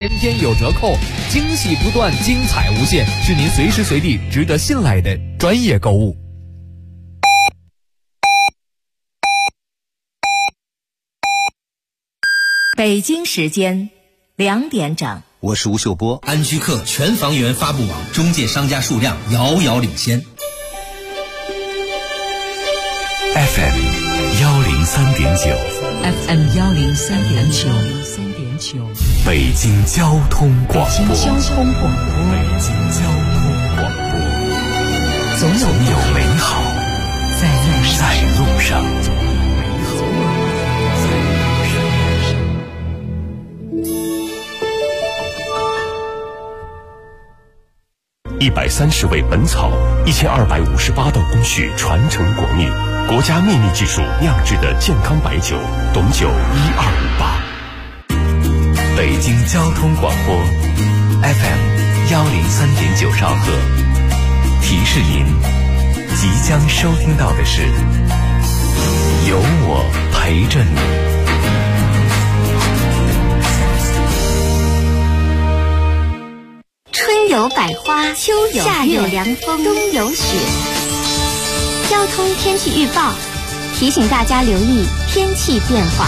天有折扣，惊喜不断，精彩无限，是您随时随地值得信赖的专业购物。 北京时间2点整， 我是吴秀波。 安居客全房源发布网中介商家数量遥遥领先。 FM 103.9 FM 103.9， 北京交通广播。 北京交通广播，总有美好在路上。130味本草，1258道工序传承国秘，国家秘密技术酿制的健康白酒，董酒1258。北京交通广播 FM 103.9兆赫，提示您即将收听到的是有我陪着你。 春有百花，秋有夏有凉风，冬有雪。交通天气预报提醒大家留意天气变化。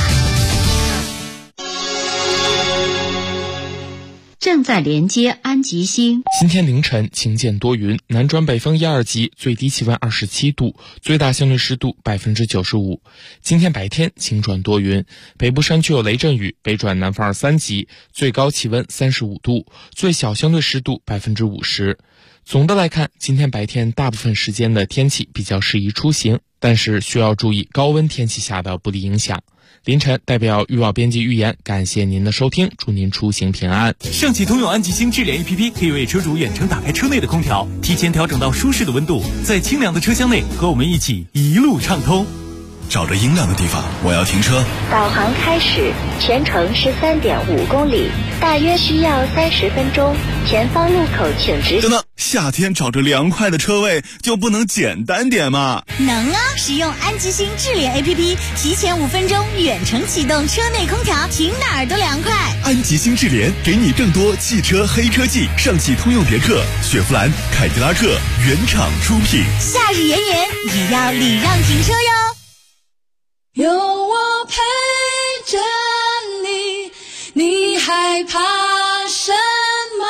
正在连接安吉星。 今天凌晨晴间多云，南转北风1、2级，最低气温27度，最大相对湿度95%。今天白天晴转多云，北部山区有雷阵雨，北转南风2、3级，最高气温35度，最小相对湿度50%。总的来看，今天白天大部分时间的天气比较适宜出行，但是需要注意高温天气下的不利影响。凌晨代表预报编辑预言，感谢您的收听，祝您出行平安。 上汽通用安吉星智联 APP 可以为车主远程打开车内的空调，提前调整到舒适的温度，在清凉的车厢内和我们一起一路畅通。 找着阴凉的地方，我要停车。 导航开始，全程13.5公里，大约需要30分钟。前方路口请直行。 等等，夏天找着凉快的车位就不能简单点吗？ 能啊！使用安吉星智联 APP， 提前5分钟远程启动车内空调，停哪儿都凉快。 安吉星智联给你更多汽车黑科技，上汽通用别克、雪佛兰、凯迪拉克原厂出品。 夏日炎炎，也要礼让停车哟。 有我陪着你，你害怕什么？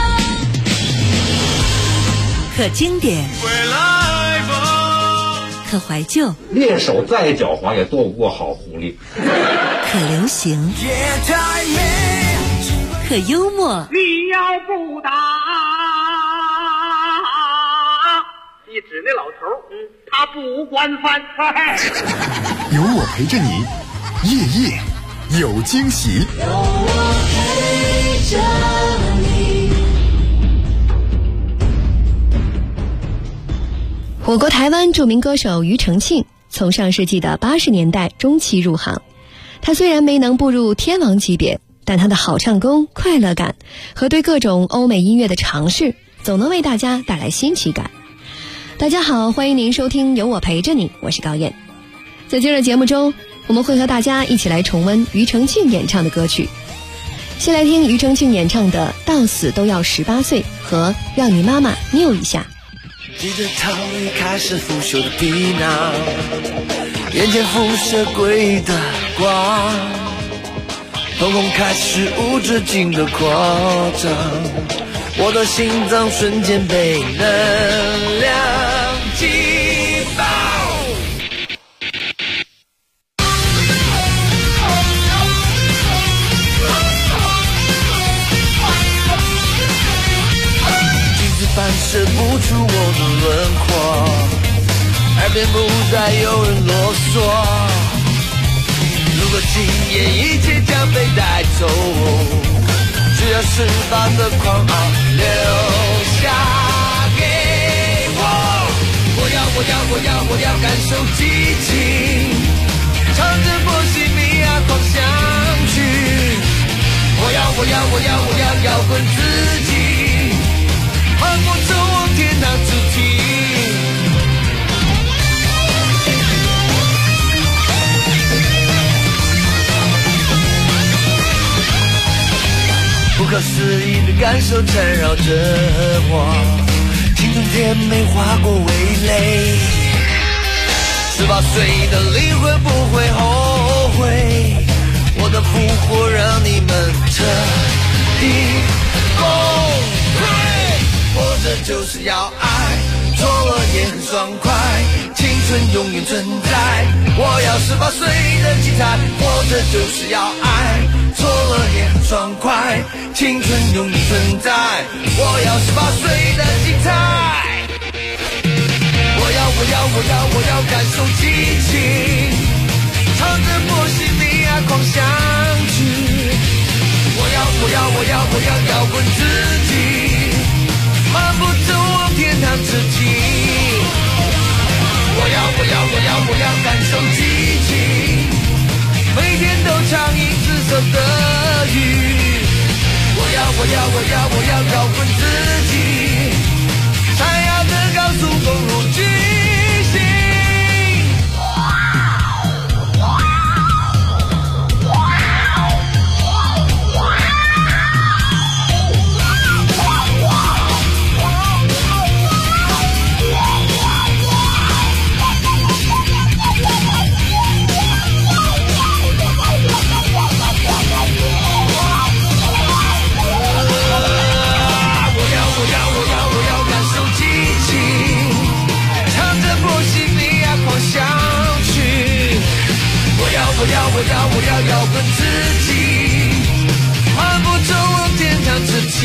可经典，可怀旧， 猎手再狡猾也躲不过好狐狸。 可流行，可幽默。 你要不打，你指那老头，他不惯犯。 有我陪着你，夜夜有惊喜。 有我陪着你。 我国台湾著名歌手庾澄庆从上世纪的80年代中期入行，他虽然没能步入天王级别，但他的好唱功、快乐感和对各种欧美音乐的尝试，总能为大家带来新奇感。大家好，欢迎您收听有我陪着你，我是高燕。在今日节目中，我们会和大家一起来重温庾澄庆演唱的歌曲。先来听庾澄庆演唱的《到死都要18岁》和《让你妈妈拗一下》。 记得逃离开始腐朽的皮囊，眼前辐射鬼的光，瞳孔开始无止境的扩张，我的心脏瞬间被能量击爆。反射不出我的轮廓，耳边不再有人啰嗦。如果今夜一切将被带走，只要18的狂傲留下给我。我要感受激情，唱着波西米亚狂想曲。我要摇滚自己。换我走往天堂之梯，不可可思议的感受缠绕着我，青春甜美划过味蕾，18岁的灵魂不会后悔，我的复活让你们彻底崩溃。活着就是要爱，错了也很爽快，青春永远存在，我要18岁的精彩。活着就是要爱，错了也很爽快，青春永远存在，我要18岁的精彩。我要感受激情，唱着波西米亚狂想曲。我要摇滚自己，漫步走往天堂之际。我要感受激情，每天都畅饮紫色的雨。我要摇滚自己，闪耀的高速公路巨星。我要摇滚自己，漫步走往天堂之际。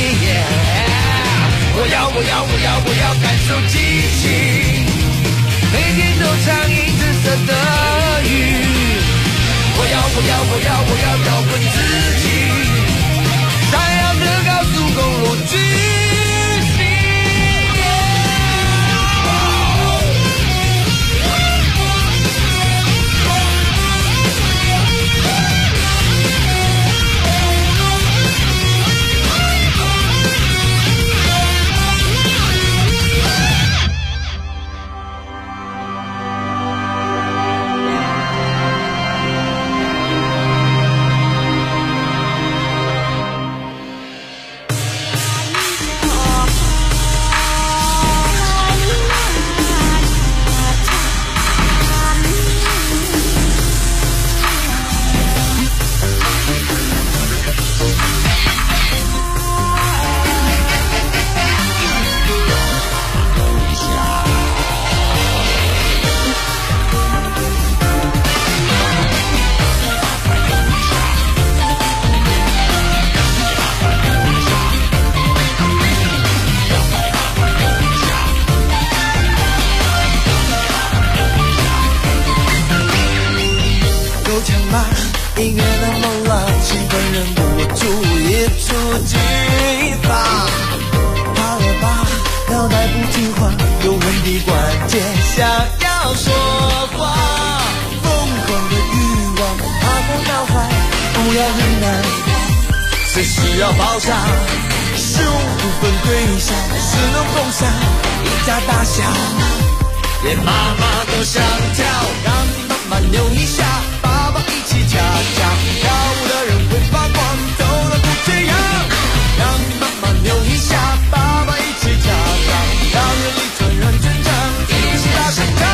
我要感受激情，每天都畅饮紫色的雨。我要摇滚自己，闪耀的高速公路巨星。音乐的梦浪，气氛忍不住一触即发。怕了吧，脑袋不听话，有问题关键想要说话。疯狂的欲望爬过脑海，不要忍耐，随时要爆炸。15分对象是能共享，一家大小，连妈妈都想跳，让你慢慢扭一下。爸爸一起恰恰，跳舞的人会发光，走了不这样，让你慢慢扭一下。爸爸一起恰恰，让人力传人全场，一起大声唱。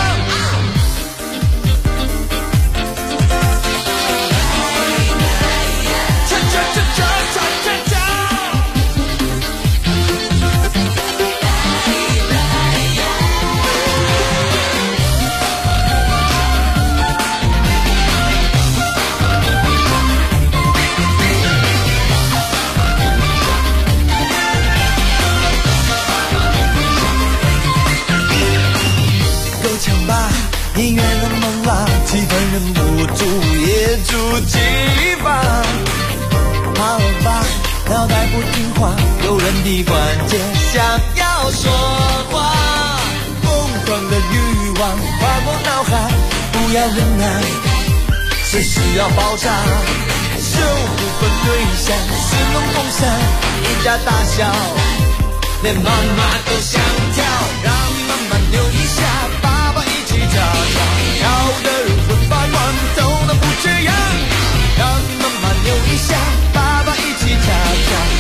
音乐的梦浪，气氛忍不住也触即发。怕了吧，脑袋不听话，有人的关键想要说话。疯狂的欲望划过脑海，不要忍耐，随时要爆炸。15分对象是能共享，一家大小，连妈妈都想跳，让你慢慢扭一下。爸爸一起跳跳，跳舞的人会发光，走的不这样，让你慢慢扭一下。爸爸一起跳跳，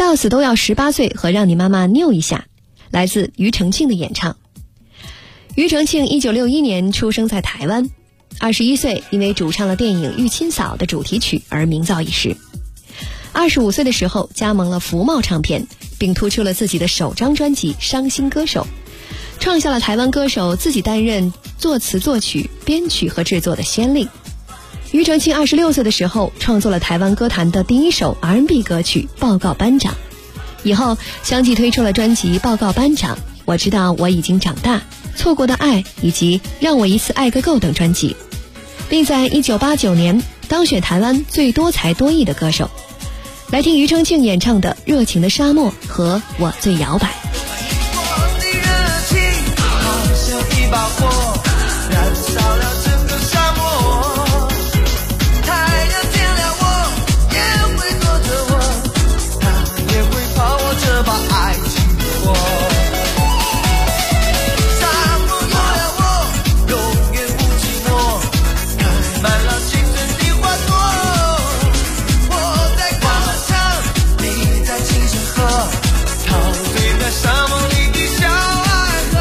到死都要18岁和让你妈妈拗一下，来自庾澄庆的演唱。庾澄庆1961年出生在台湾，21岁因为主唱了电影《玉卿嫂》的主题曲而名噪一时。25岁的时候加盟了福茂唱片，并推出了自己的首张专辑《伤心歌手》，创下了台湾歌手自己担任作词作曲编曲和制作的先例。庾澄庆26岁的时候创作了台湾歌坛的第一首 R&B 歌曲《报告班长》，以后相继推出了专辑《报告班长》、我知道我已经长大、错过的爱以及让我一次爱个够等专辑，并在1989年当选台湾最多才多艺的歌手。来听庾澄庆演唱的《热情的沙漠》和《我最摇摆》。 我的热情好像一把火，燃烧了整个沙漠。太阳见了我也会躲着我，它也会怕我这把爱情的火。沙漠有了我永远不寂寞，开满了青春的花朵。我在广场，你在清水河，陶醉在沙漠里的小爱河。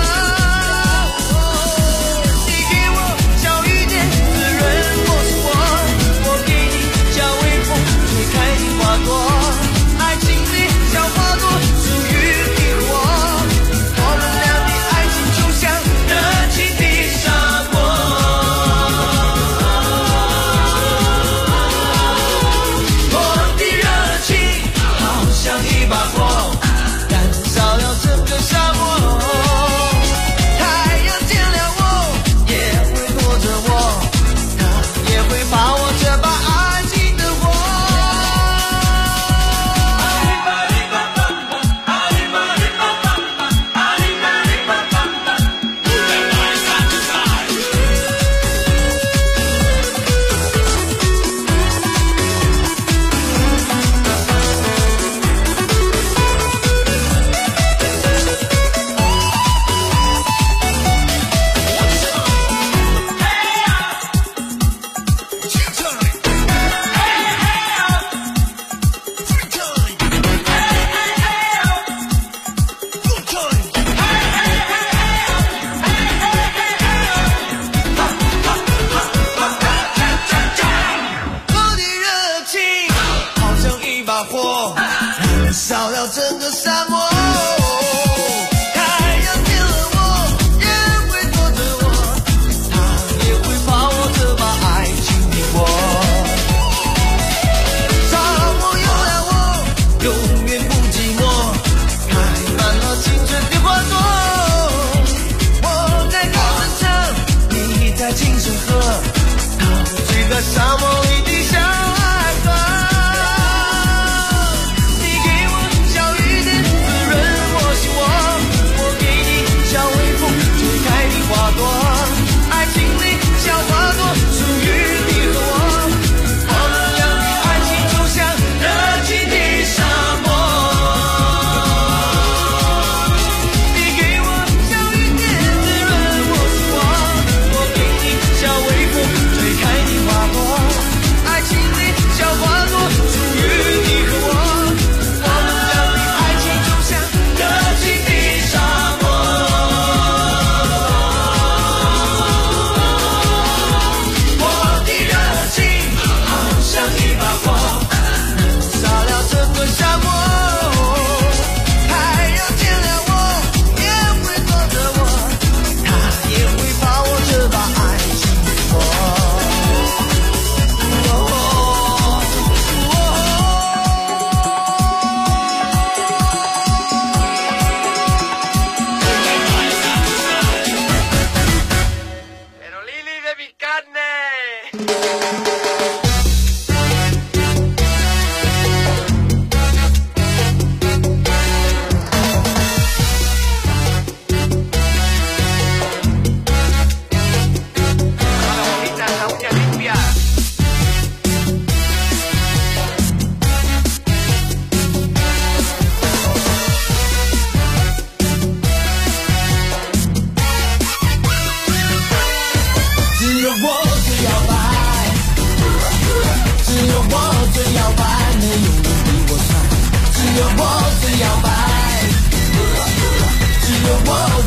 你给我小雨点滋润我生活，我给你小微风吹开的花朵。爱情的小花朵属于你和我，我们俩的爱情就像热情的沙漠。我的热情好像一把火，燃烧了整个沙漠。太阳见了我也会躲着我，它也会怕我这把爱情的火。我的热情好像一把火，燃烧了整个沙漠。太阳见了我也会躲着我，它也会怕我这把爱情的火。沙漠有了我永远不寂寞，开满了青春的花朵。我在高原上，你在清水河，陶醉在沙漠里的小爱河。你给我小雨点滋润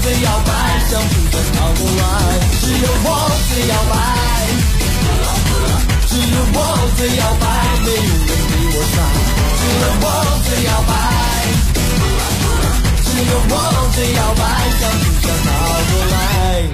最摇摆，向不想靠过来，只有我最摇摆，只有我最摇摆，没有人比我帅，只有我最摇摆，只有我最摇摆，向不想靠过来。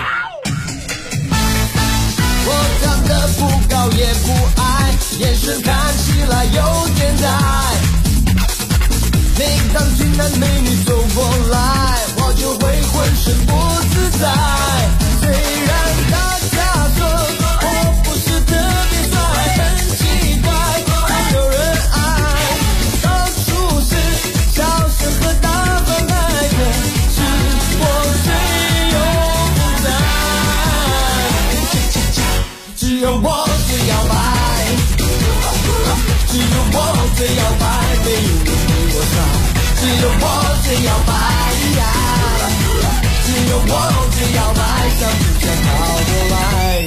我长得不高也不矮，眼神看起来有点呆，每当俊男美女走过来，我就会浑身不自在。虽然大家说我不是特别帅，很奇怪，没有人爱，到处是笑声和大反派，可是我最有负担。只有我最摇摆，只有我最摇摆，没有人比我帅，只有我最摇摆，只有我最摇摆，想不想靠过来？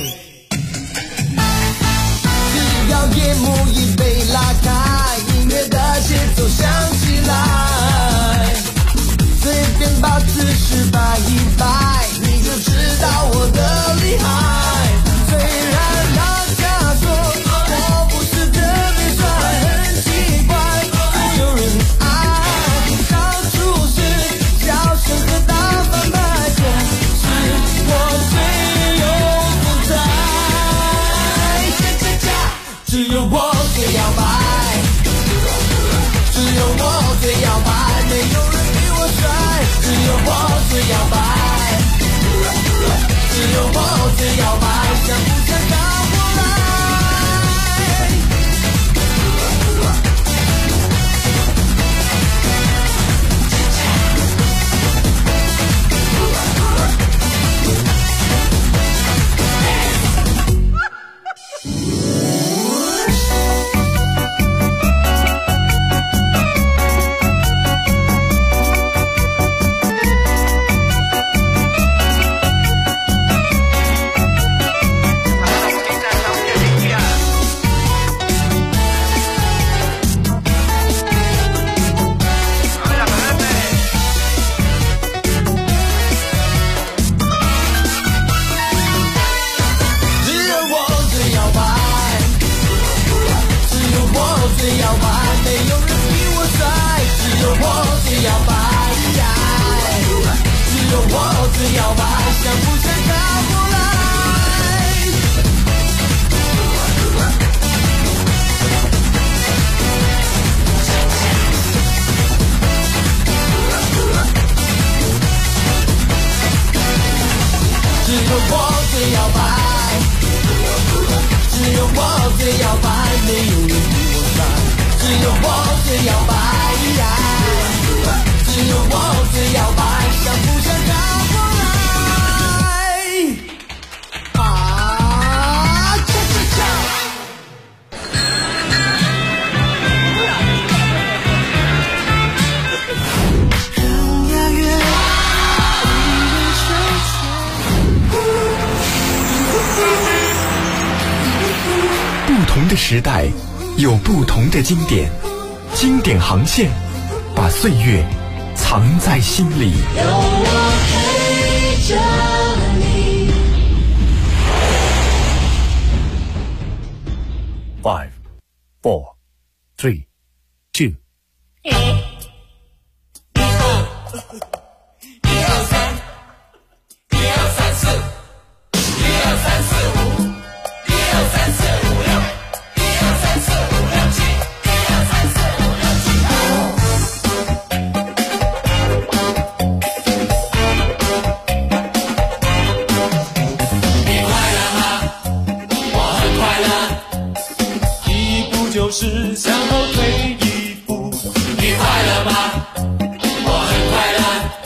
只要夜幕已被拉开，音乐的节奏响起来，随便把姿势摆一摆，你就知道我的厉害。虽然大家说我不是特别帅，很奇怪，没有人爱，到处是笑声和大反派，可是我最有负担。只有我最摇摆，只有我最摇摆，没有人比我帅，只有我最摇摆，只有我最摇摆，想不想靠过来？ 不同的时代有不同的经典，经典航线把岁月藏在心里。 有我陪着你。 5, 4, 3, 2。 就是向后退一步，你快乐吗？我很快乐。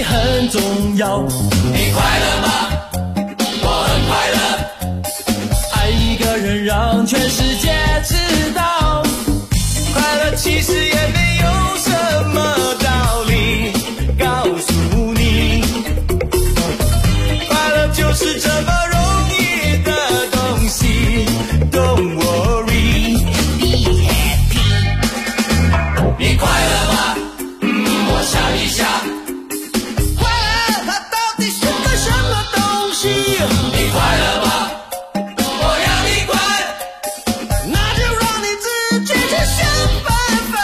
很重要。 你快乐吗？我很快乐。 爱一个人让全世界知道，快乐其实也没有什么道理。告诉你，快乐就是这么容易的东西。Don't worry, be happy。 你快乐吗？我想一下。 快乐它到底是个什么东西？ 你快乐吗？我要你管。 那就让你自己去想办法。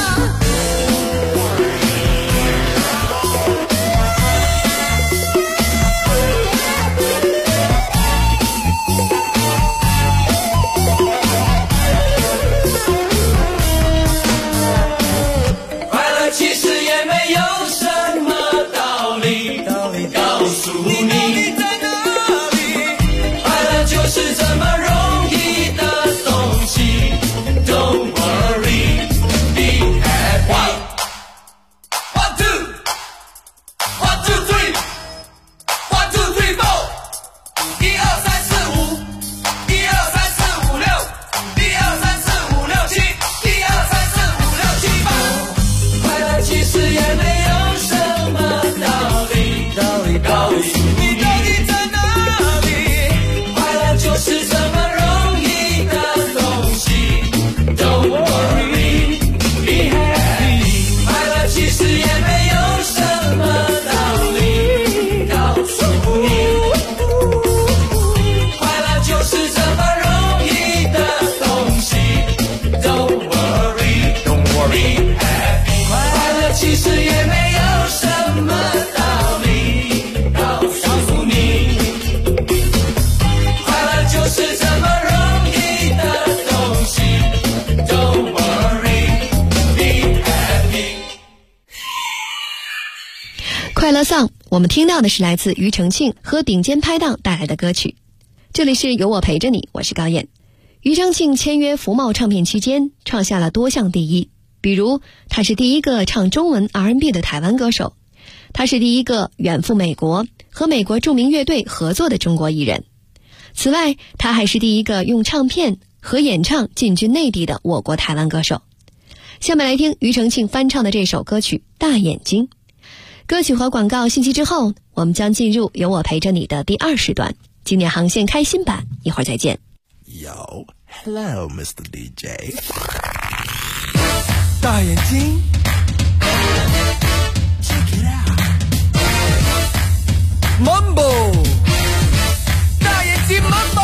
快乐其实也没有什么道理，告诉你， 在哪里？ 快乐就是这么容易的东西。Don't worry, be happy. 1, 2, 1, 2, 3, 1, 2, 3, 4. 1, 2, 3, 4, 5. 1, 2, 3, 4, 5, 6. 1, 2, 3, 4, 5, 6, 7. 1, 2, 3, 4, 5, 6, 7, 8. 快乐其实也没有什么道理，告诉你， 到底在哪里？ 快乐就是这么容易的东西。Don't worry, be happy。快乐其实也没有什么道理，告诉你，快乐就是这么容易的东西。Don't worry, be happy。快乐其实也没有什么道理，告诉你，快乐就是这么容易的东西。Don't worry, be happy。 快乐丧，我们听到的是来自庾澄庆和顶尖拍档带来的歌曲。这里是有我陪着你，我是高燕。庾澄庆签约福茂唱片期间，创下了多项第一，比如他是第一个唱中文 R&B 的台湾歌手，他是第一个远赴美国和美国著名乐队合作的中国艺人。此外，他还是第一个用唱片和演唱进军内地的我国台湾歌手。下面来听庾澄庆翻唱的这首歌曲《大眼睛》。歌曲和广告信息之后，我们将进入有我陪着你的第2时段，经典航线开心版，一会儿再见。 Yo, hello, Mr. DJ。大眼睛 ，Check it out。Mambo， 大眼睛 Mambo。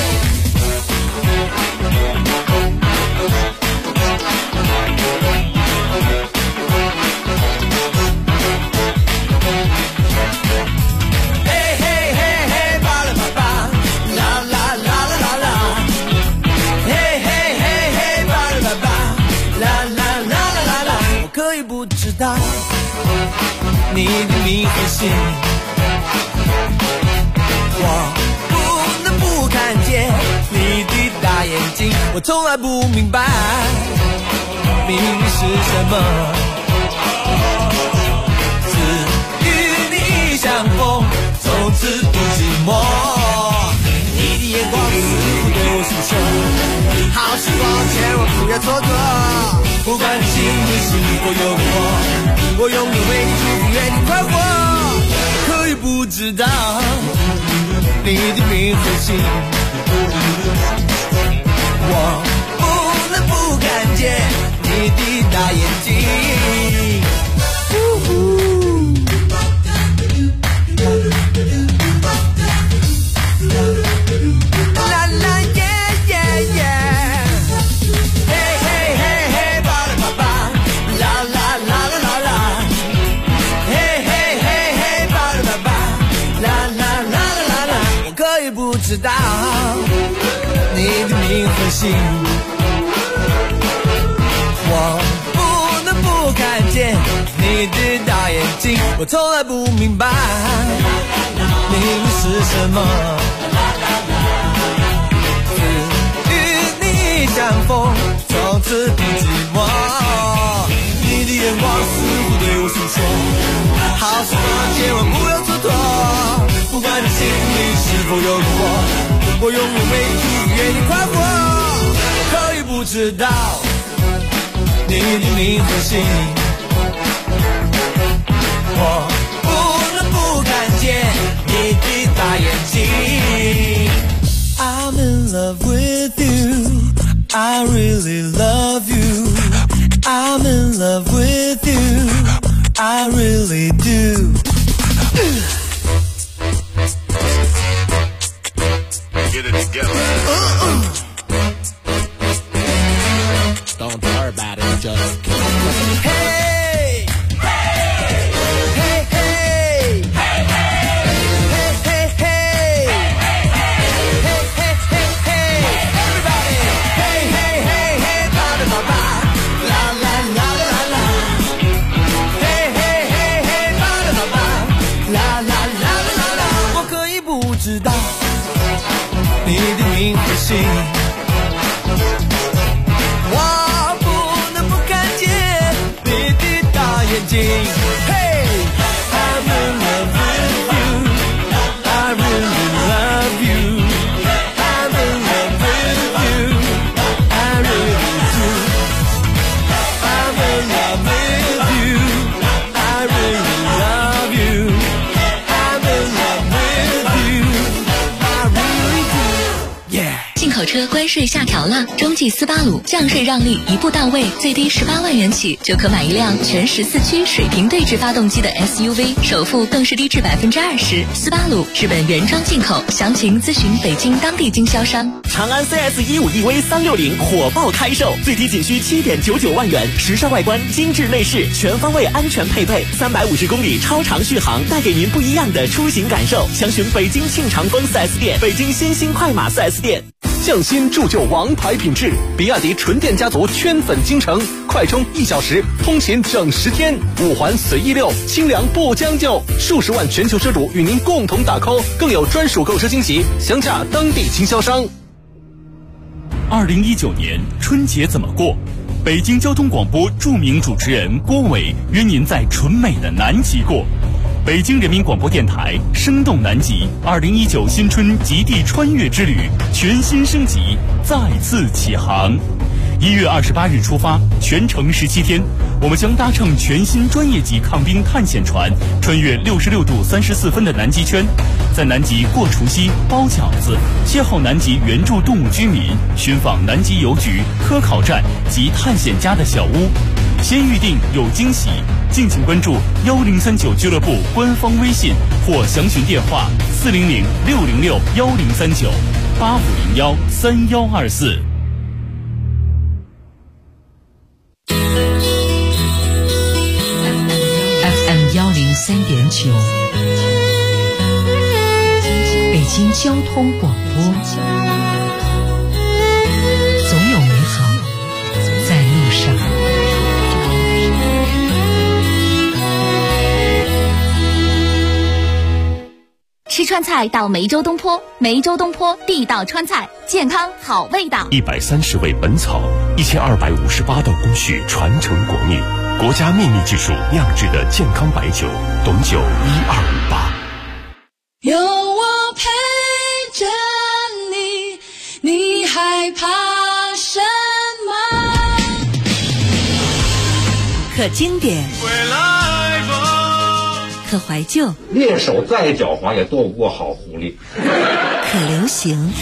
嘿嘿嘿嘿，巴拉巴巴，啦啦啦啦啦啦。嘿嘿嘿嘿，巴拉巴巴，啦啦啦啦啦啦。我可以不知道你的名和姓，我不能不看见你的大眼睛，我从来不明白命运是什么。只与你相逢，从此不寂寞。你的眼光似乎对我诉说，好时光千万不要蹉跎。不管你幸不幸福有我，我永远为你祝福，愿你快活。可以不知道你的名和姓，我不能不看见你的大眼睛。啦啦耶耶耶，嘿嘿嘿嘿，巴拉巴巴，啦啦啦啦啦啦，嘿嘿嘿嘿，巴拉巴巴，啦啦啦啦啦啦。我可以不知道你的名和姓，我不能不看见你的大眼睛，我从来不明白命运是什么。只与你相逢，从此不寂寞。你的眼光似乎对我诉说， 好什么千万不要蹉跎，不管你心里是否有我，我永远为你愿你快活。我可以不知道你的名和姓，我不能不看见你的大眼睛。 I'm in love with you, I really love you. I'm in love with you, I really do. Get it together. Don't worry about it, just keep it. Hey! Hey! Hey! Hey! Hey! Hey! Hey! Hey! Hey! Hey! Hey! Everybody! Hey! Hey! Hey! Hey! Ba da ba ba. La la la la la. Hey! Hey! Hey! Hey! Ba da ba ba. La la la la la. 我可以不知道你的名和姓。 Hey, I'm in love with you. I really love you. I'm in love with you. I really do. I'm in love with you. I really love you. I'm in love with you. I really do. Yeah. 进口车关税下调了，中际斯巴鲁降税让利一步到位，最低18万元起就可买一辆全14驱水平对置发动机的 SUV， 首付更是低至20%。斯巴鲁日本原装进口，详情咨询北京当地经销商。 长安 CS15EV 360火爆开售，最低仅需7.99万元，时尚外观，精致内饰，全方位安全配备，350公里超长续航，带给您不一样的出行感受。详询北京庆长丰 4S 店、北京新兴快马 4S 店。 匠心铸就王牌品质，比亚迪纯电家族圈粉京城，快充1小时，通勤整10天，5环随意溜，清凉不将就，数十万全球车主与您共同打 call， 更有专属购车惊喜，详洽当地经销商。 2019年春节怎么过？北京交通广播著名主持人郭伟约您在纯美的南极过。 北京人民广播电台生动南极2019新春极地穿越之旅全新升级，再次起航。1月28日出发，全程17天，我们将搭乘全新专业级抗冰探险船，穿越66度34分的南极圈，在南极过除夕、包饺子，邂逅南极原住动物居民，寻访南极邮局、科考站及探险家的小屋。 先预定有惊喜，敬请关注1039俱乐部官方微信或详询电话400-606-1039-8501-3124。 FM 103.9，北京交通广播，总有美好在路上。 吃川菜到梅州东坡，梅州东坡地道川菜，健康好味道。 130味本草，1258道工序传承国秘，国家秘密技术酿制的健康白酒，董酒1258。 有我陪着你，你害怕什么？ 可经典，可怀旧， 猎手再狡猾也躲不过好狐狸。 可流行，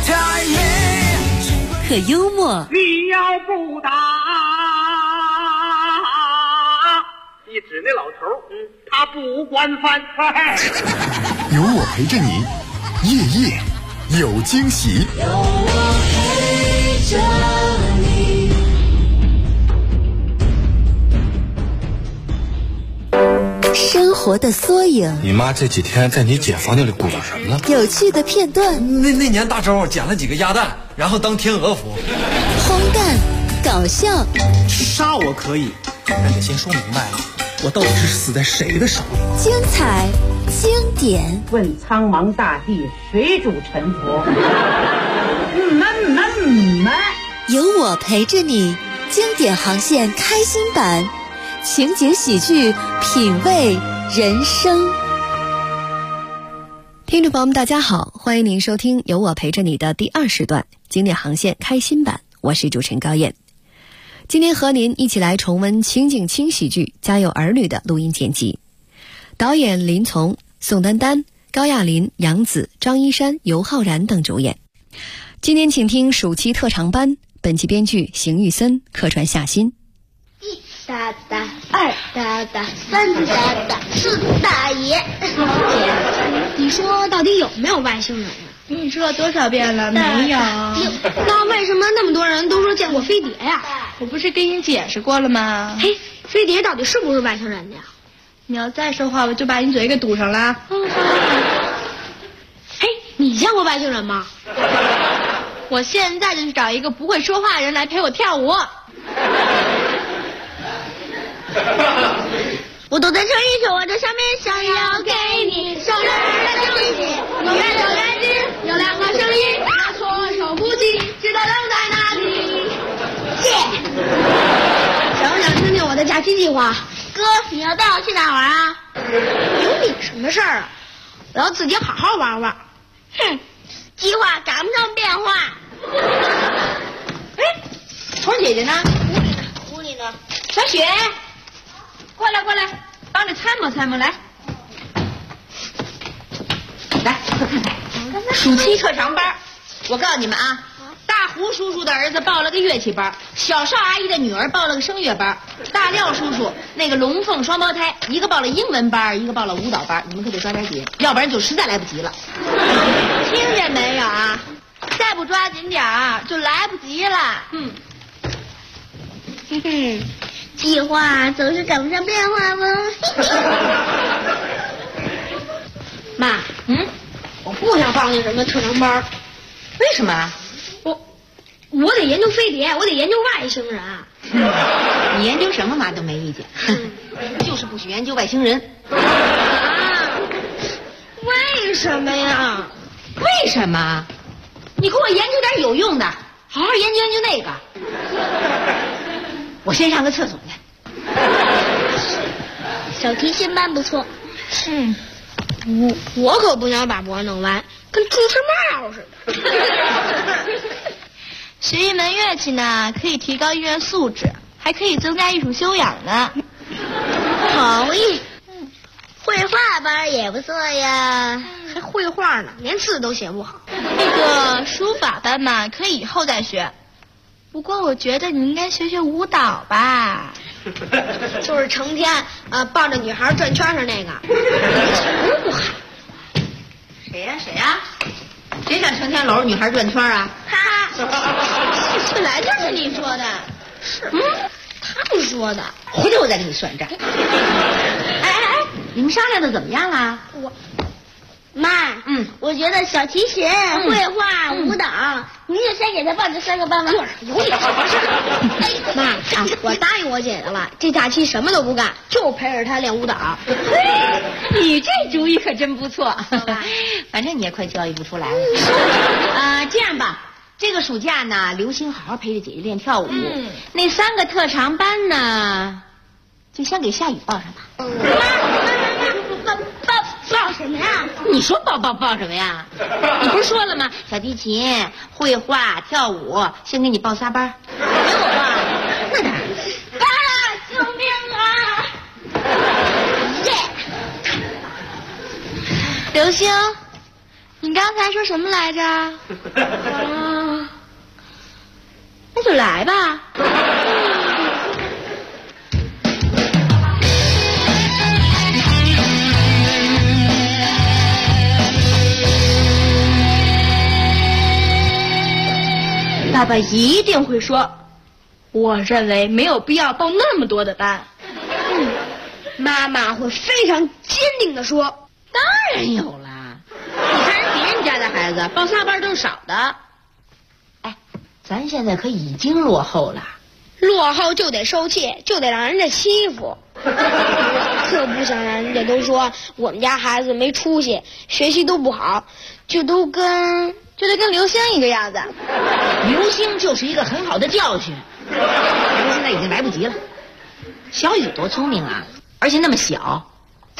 可幽默。 你要不打，你指那老头，他不惯犯。 有我陪着你，夜夜有惊喜。 有我陪着你。 生活的缩影。 你妈这几天在你姐房间里鼓捣什么呢？ 有趣的片段。 那年大周捡了几个鸭蛋，然后当天鹅服。 荒诞，搞笑。 杀我可以，但得先说明白了，我到底是死在谁的手里？ 精彩，经典。 问苍茫大地，谁主沉浮？ 有我陪着你，经典航线开心版。情景喜剧，品味人生。 听众朋友们大家好，欢迎您收听由我陪着你的第2时段经典航线开心版，我是主持人高燕。今天和您一起来重温情景轻喜剧《家有儿女》的录音剪辑，导演林从、宋丹丹、高亚麟、杨紫、张一山、尤浩然等主演。今天请听暑期特长班，本期编剧邢玉森，客串夏新。 1大大2大大3大大4大爷。姐，你说到底有没有外星人呢？ 你说了多少遍了？没有。 那为什么那么多人都说见过飞碟呀？ 我不是跟你解释过了吗？ 嘿，飞碟到底是不是外星人的呀？ 你要再说话，我就把你嘴给堵上了。 嘿，你见过外星人吗？ 我现在就去找一个不会说话的人来陪我跳舞。 我躲在这一首，我这上面想要给你生日的惊喜，永远有感激，有2个声音，他措手不及，知道扔在哪里。想不想听听我的假期计划？哥，你要带我去哪玩啊？有你什么事儿啊？我要自己好好玩玩。哼，计划赶不上变化。 哎，童姐姐呢？ 屋里呢。 小雪，过来，帮着参谋参谋来。来，快看看，暑期特长班。我告诉你们啊，大胡叔叔的儿子报了个乐器班，小邵阿姨的女儿报了个声乐班，大廖叔叔那个龙凤双胞胎，一个报了英文班，一个报了舞蹈班，你们可得抓点紧，要不然就实在来不及了。 听见没有啊？ 再不抓紧点儿就来不及了。 计划总是赶不上变化吗？妈，我不想放弃什么特长班。 为什么？ 我得研究飞碟，我得研究外星人。 你研究什么妈都没意见，就是不许研究外星人。 为什么呀？ 为什么？你给我研究点有用的，好好研究研究那个。我先上个厕所去。 小提琴班不错。我可不想把脖弄弯，跟朱时茂似的。 学一门乐器呢，可以提高音乐素质，还可以增加艺术修养呢。 同意。绘画班也不错呀。还绘画呢，连字都写不好。 那个书法班嘛，可以以后再学。不过我觉得你应该学学舞蹈吧。 就是成天抱着女孩转圈的那个。球不好。 谁呀？谁想成天搂着女孩转圈啊？ 他。本来就是你说的。是。他们说的。 回头我再给你算账。哎，你们商量的怎么样了？ 妈，我觉得小提琴、绘画、舞蹈，您就先给他报这3个班吧。有点什么事？妈我答应我姐姐了，这假期什么都不干，就陪着她练舞蹈。 你这主意可真不错。反正你也快教育不出来了。这样吧，这个暑假呢，刘星好好陪着姐姐练跳舞。那3个特长班呢，就先给夏雨报上吧。 报什么呀？ 你说报什么呀？你不是说了吗？小提琴、绘画、跳舞，先给你报3班。给我吧。那当然。 救命啊！ 刘星，你刚才说什么来着？那就来吧。爸爸一定会说，我认为没有必要报那么多的班。 妈妈会非常坚定地说， 当然有了。你看人别人家的孩子报3班都是少的。哎，咱现在可已经落后了。 落后就得受气，就得让人家欺负。可不想让人家都说我们家孩子没出息，学习都不好，就得跟刘星一个样子。 刘星就是一个很好的教训。不过现在已经来不及了。小雨多聪明啊，而且那么小，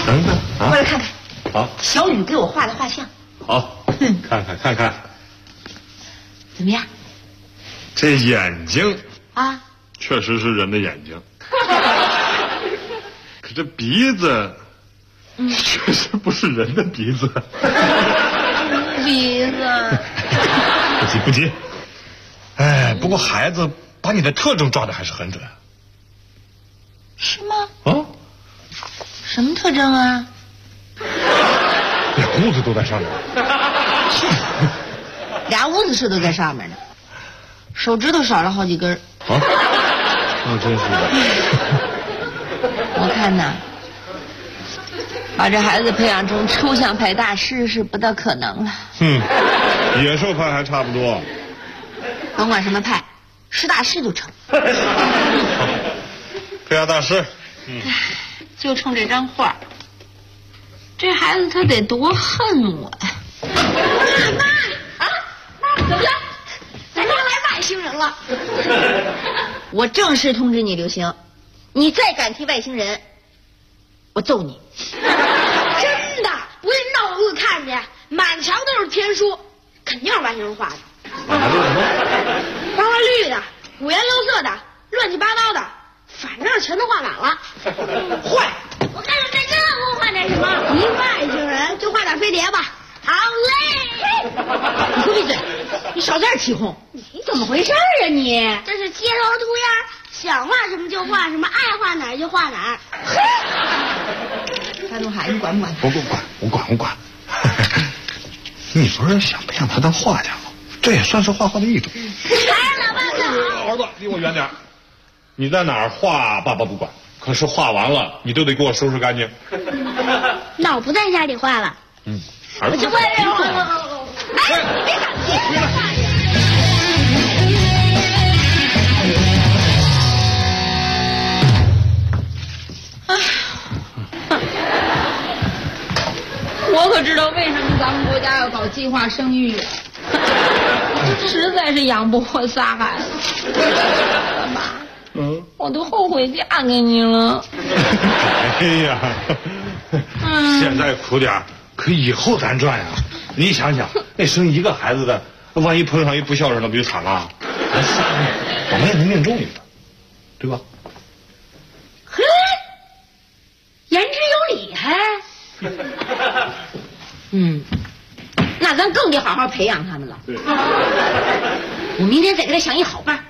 等等啊， 过来看看。 好， 小雨给我画的画像。 好，看看， 怎么样？ 这眼睛啊， 确实是人的眼睛，可这鼻子，确实不是人的鼻子。 鼻子。 不急。哎，不过孩子把你的特征抓的还是很准。 是吗？ 啊？ 什么特征啊？ 俩痦子都在上面。 俩痦子是都在上面呢，手指头少了好几根。 啊？那真是的。 我看呐，把这孩子培养成抽象派大师是不大可能了。 野兽派还差不多。 甭管什么派，是大师就成。 培养大师。 就冲这张画，这孩子他得多恨我呀！ 妈啊，怎么了？咱这来外星人了！ 我正式通知你，刘星，你再敢提外星人，我揍你！ 真的，我给你闹我给看去，满墙都是天书，肯定是外星人画的。 都是什么？ 花花绿的，五颜六色的，乱七八糟的，反正全都画满了。坏！我看看在这给我画点什么？一外星人就画点飞碟吧。好嘞！ 你给我闭嘴！你少在这起哄！ 你怎么回事啊你？这是街头涂鸦，想画什么就画什么，爱画哪儿就画哪儿。 大东海，你管不管？ 我管。你不是想培养他当画家吗？这也算是画画的一种。 老爸儿子，离我远点。你在哪儿画，爸爸不管。可是画完了，你都得给我收拾干净。 那我不在家里画了。 儿子， 我去外面画了。哎，你别打别人画去。 我可知道为什么咱们国家要搞计划生育了，实在是养不活仨孩子。爸，我都后悔嫁给你了。 哎呀，现在苦点可以后咱赚呀。你想想，那生一个孩子的，万一碰上一不孝顺的，不就惨了？我们也能命中一个，对吧？ 嘿，言之有理还。 那咱更得好好培养他们了。我明天再给他想一好办。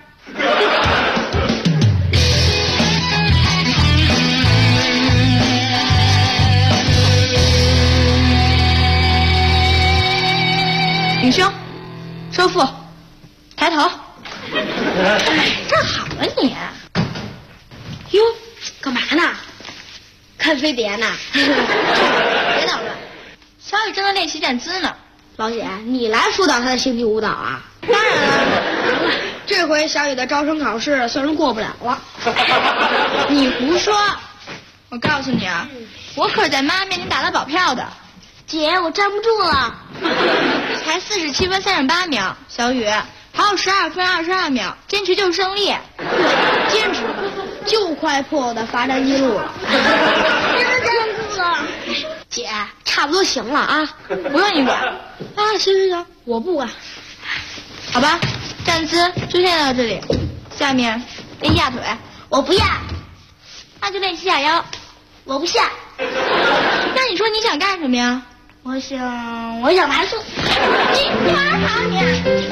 挺胸，收腹，抬头。 站好了你。哟，干嘛呢？看飞碟呢。别捣乱。 小雨正在练习站姿呢。 老姐，你来辅导他的形体舞蹈啊？当然了，这回小雨的招生考试算是过不了了。 你胡说！我告诉你啊，我可是在妈面前打了保票的。 姐，我站不住了。 才47分38秒，小雨还有12分22秒，坚持就是胜利。 坚持就快破我的罚站记录了。真的站不住了。姐，差不多行了啊， 不用你管。 啊，行，我不管。 好吧，站姿就先到这里，下面练压腿。 我不压。 那就练习下腰。 我不下。 那你说你想干什么呀？ 我想爬树。你玩好你。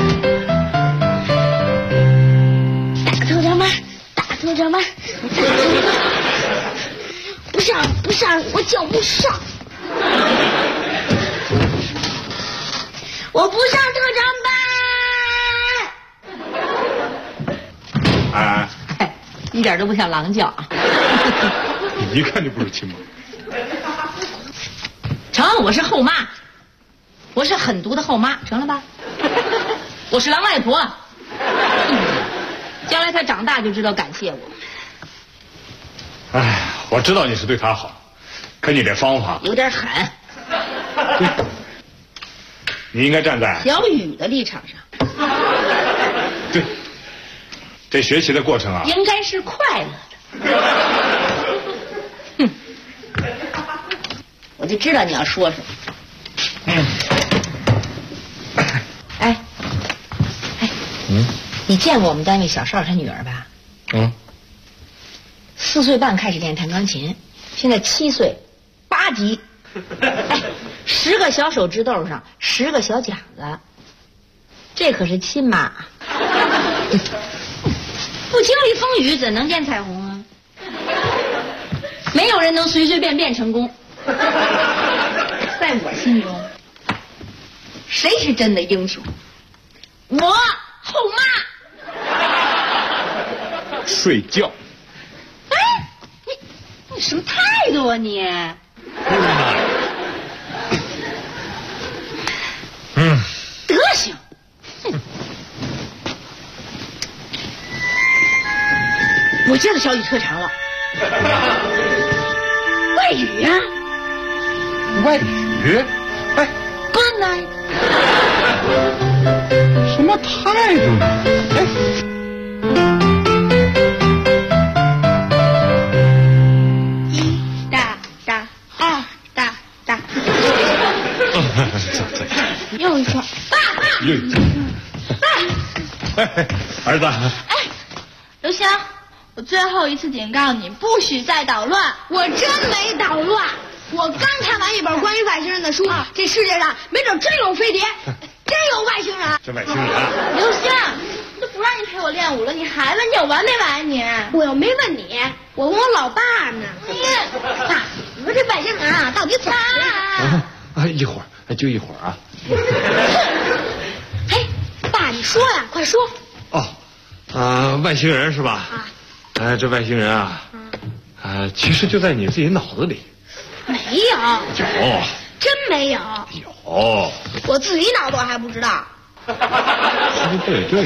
打头上班，打头上班。不上，我叫不上。我不上特长班。哎， 一点都不像狼叫。 你一看就不是亲妈。 成，我是后妈，我是狠毒的后妈，成了吧？我是狼外婆。将来他长大就知道感谢我。 哎，我知道你是对他好，可你这方法有点狠。 你应该站在小雨的立场上。 对，这学习的过程啊， 应该是快乐的。 就知道你要说什么。哎，你见过我们单位小邵他女儿吧？4岁半开始练弹钢琴，现在7岁，8级。10个小手指头上10个小茧子，这可是亲妈。不经历风雨怎能见彩虹啊？没有人能随随便便成功。在我心中，谁是真的英雄？我后妈。 睡觉。 哎，你什么态度啊你？德行。我知道小雨特长了。外语啊。 外语？哎 ，Good night。 什么态度呢？哎。 1大大，2大大。又一圈。爸。 又一圈。爸。儿子。 哎，刘星，我最后一次警告你，不许再捣乱。 我真没捣乱。 我刚看完一本关于外星人的书，这世界上没准真有飞碟，真有外星人。 这外星人。 刘星，都不让你陪我练舞了，你还问我完没完你？ 我又没问你，我问我老爸呢。爸，你说这外星人啊，到底怎么了？一会儿，就一会儿啊。 嘿，爸，你说呀，快说。 外星人是吧？这外星人啊，其实就在你自己脑子里。 没有。 有。 真没有。 有。 我自己脑子我还不知道。 对。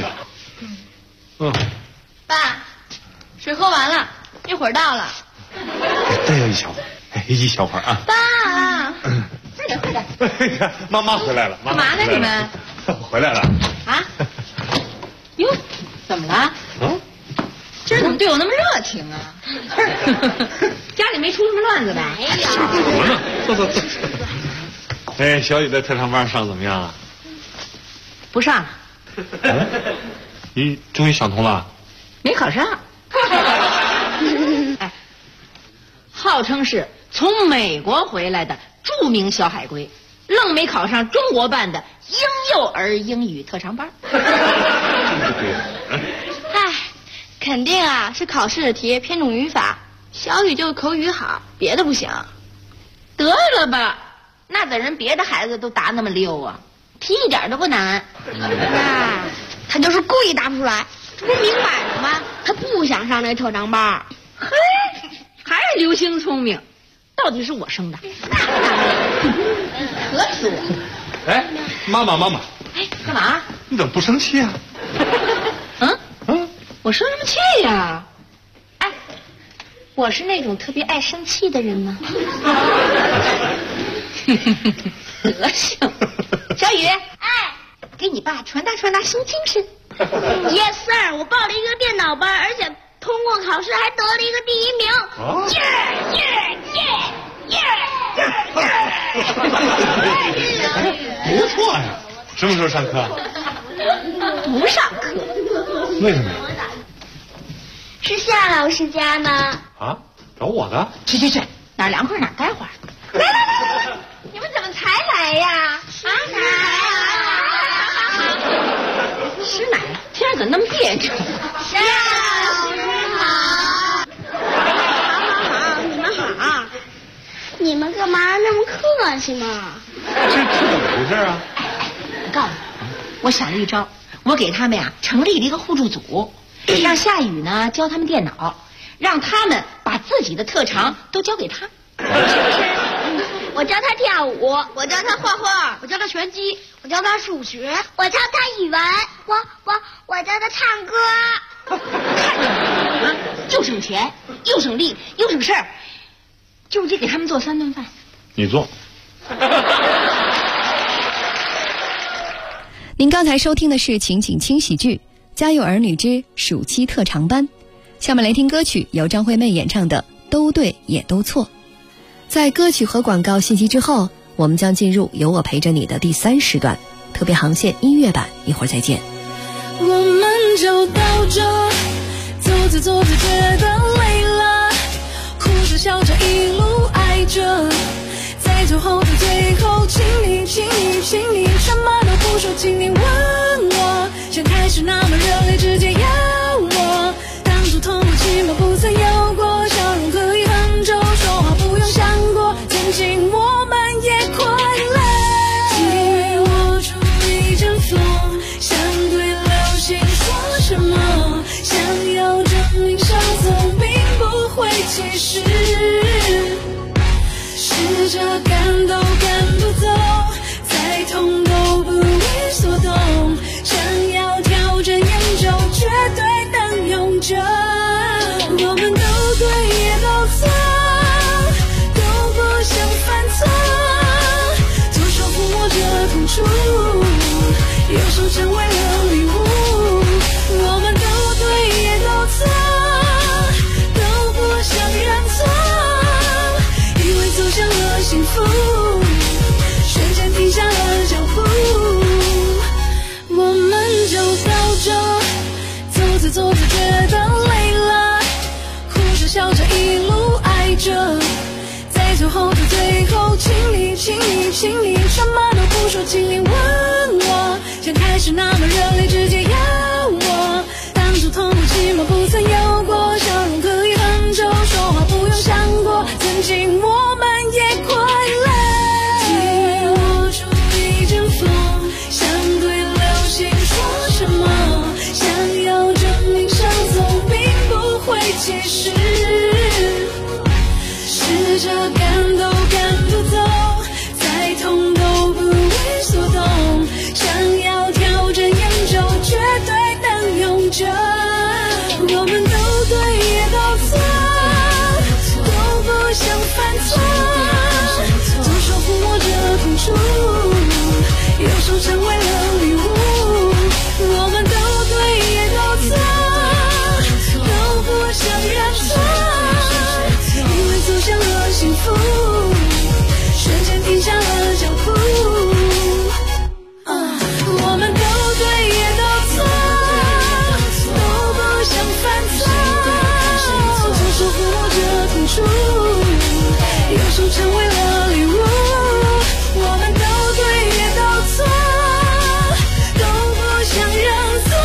爸，水喝完了，一会儿到了。 再要一小会儿，一小会儿啊。 爸， 快点！妈回来了。 干嘛呢你们？ 回来了。 啊？哟，怎么了？今儿怎么对我那么热情啊？家里没出什么乱子吧？ 没有。 怎么呢？坐。哎，小雨的特长班上怎么样啊？ 不上。 你终于想通了？ 没考上。哎，号称是从美国回来的著名小海归，愣没考上中国办的婴幼儿英语特长班。 哎，肯定啊，是考试的题偏重语法，小雨就口语好，别的不行。 得了吧，那等人别的孩子都答那么溜啊，题一点都不难。 他就是故意答不出来，这不明摆了吗？他不想上那特长班。 嘿，还是刘星聪明，到底是我生的。渴死我！ 哎，妈妈， 哎，干嘛？ 你怎么不生气啊？ 我生什么气呀？哎，我是那种特别爱生气的人吗？德行。小雨，给你爸传达新精神。 Yes sir， 我报了一个电脑班，而且通过考试还得了一个第1名。 不错呀。什么时候上课？ 不上课。 为什么呀？ 是夏老师家吗？ 找我的？ 去，哪儿凉快哪儿待会儿。来，你们怎么才来呀？吃奶了，天儿怎么那么别扭？ 夏老师好。好，你们好。你们干嘛那么客气嘛？ 这怎么回事啊？ 我告诉你，我想了一招，我给他们呀成立了一个互助组，让夏雨呢教他们电脑，让他们把自己的特长都交给他。 我教他跳舞，我教他画画，我教他拳击，我教他数学，我教他语文，我教他唱歌。 看见没有？就省钱，又省力，又省事儿，就得给他们做3顿饭。 你做。 您刚才收听的是情景轻喜剧《家有儿女之暑期特长班》，下面来听歌曲，由张惠妹演唱的《都对也都错》。 在歌曲和广告信息之后，我们将进入有我陪着你的第3时段，特别航线音乐版，一会儿再见。 我们就到这，走着走着觉得累了，哭着笑着一路爱着，在最后的最后，请你请你请你什么都不说，请你吻我，像开始那么热烈，直接要我，当初痛过起码不曾有过，笑容可以很久，说话不用想过，曾经我们也快乐，记忆握住一阵风，想对流星说什么，想要证明上走并不会其实试着赶都赶不走，再痛都不为所动，想要挑战研究，绝对能永久。我们都对也都错，都不想犯错，左手抚摸着痛楚，右手成为了礼物。我们都对也都错，都不想认错，以为走向了幸福，瞬间停下了脚步。我们就到这，走着走着觉得累了，哭着笑着一路爱着，在最后的最后，请你请你请你什么都不说，请你吻我，像开始那么热烈，直接要我，当初痛过起码不曾有过，笑容可以很久，说话不用想过，曾经我们也快乐，记忆握住一阵风，想对流星说什么，想要证明上走并不会其实试着赶都赶不走，再痛都不为所动，想要挑战研究，绝对能永久。我们都对也都错，都不想犯错，左手抚摸着痛楚，右手成为了礼物。我们都对也都错，都不想认错，因为走向了幸福，瞬间停下了脚步。我们都对也都错，都不想犯错，左手抚摸着痛楚，右手成为了礼物。我们都对也都错，都不想认错，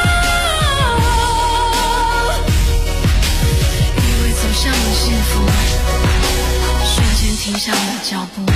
以为走向了幸福，瞬间停下了脚步。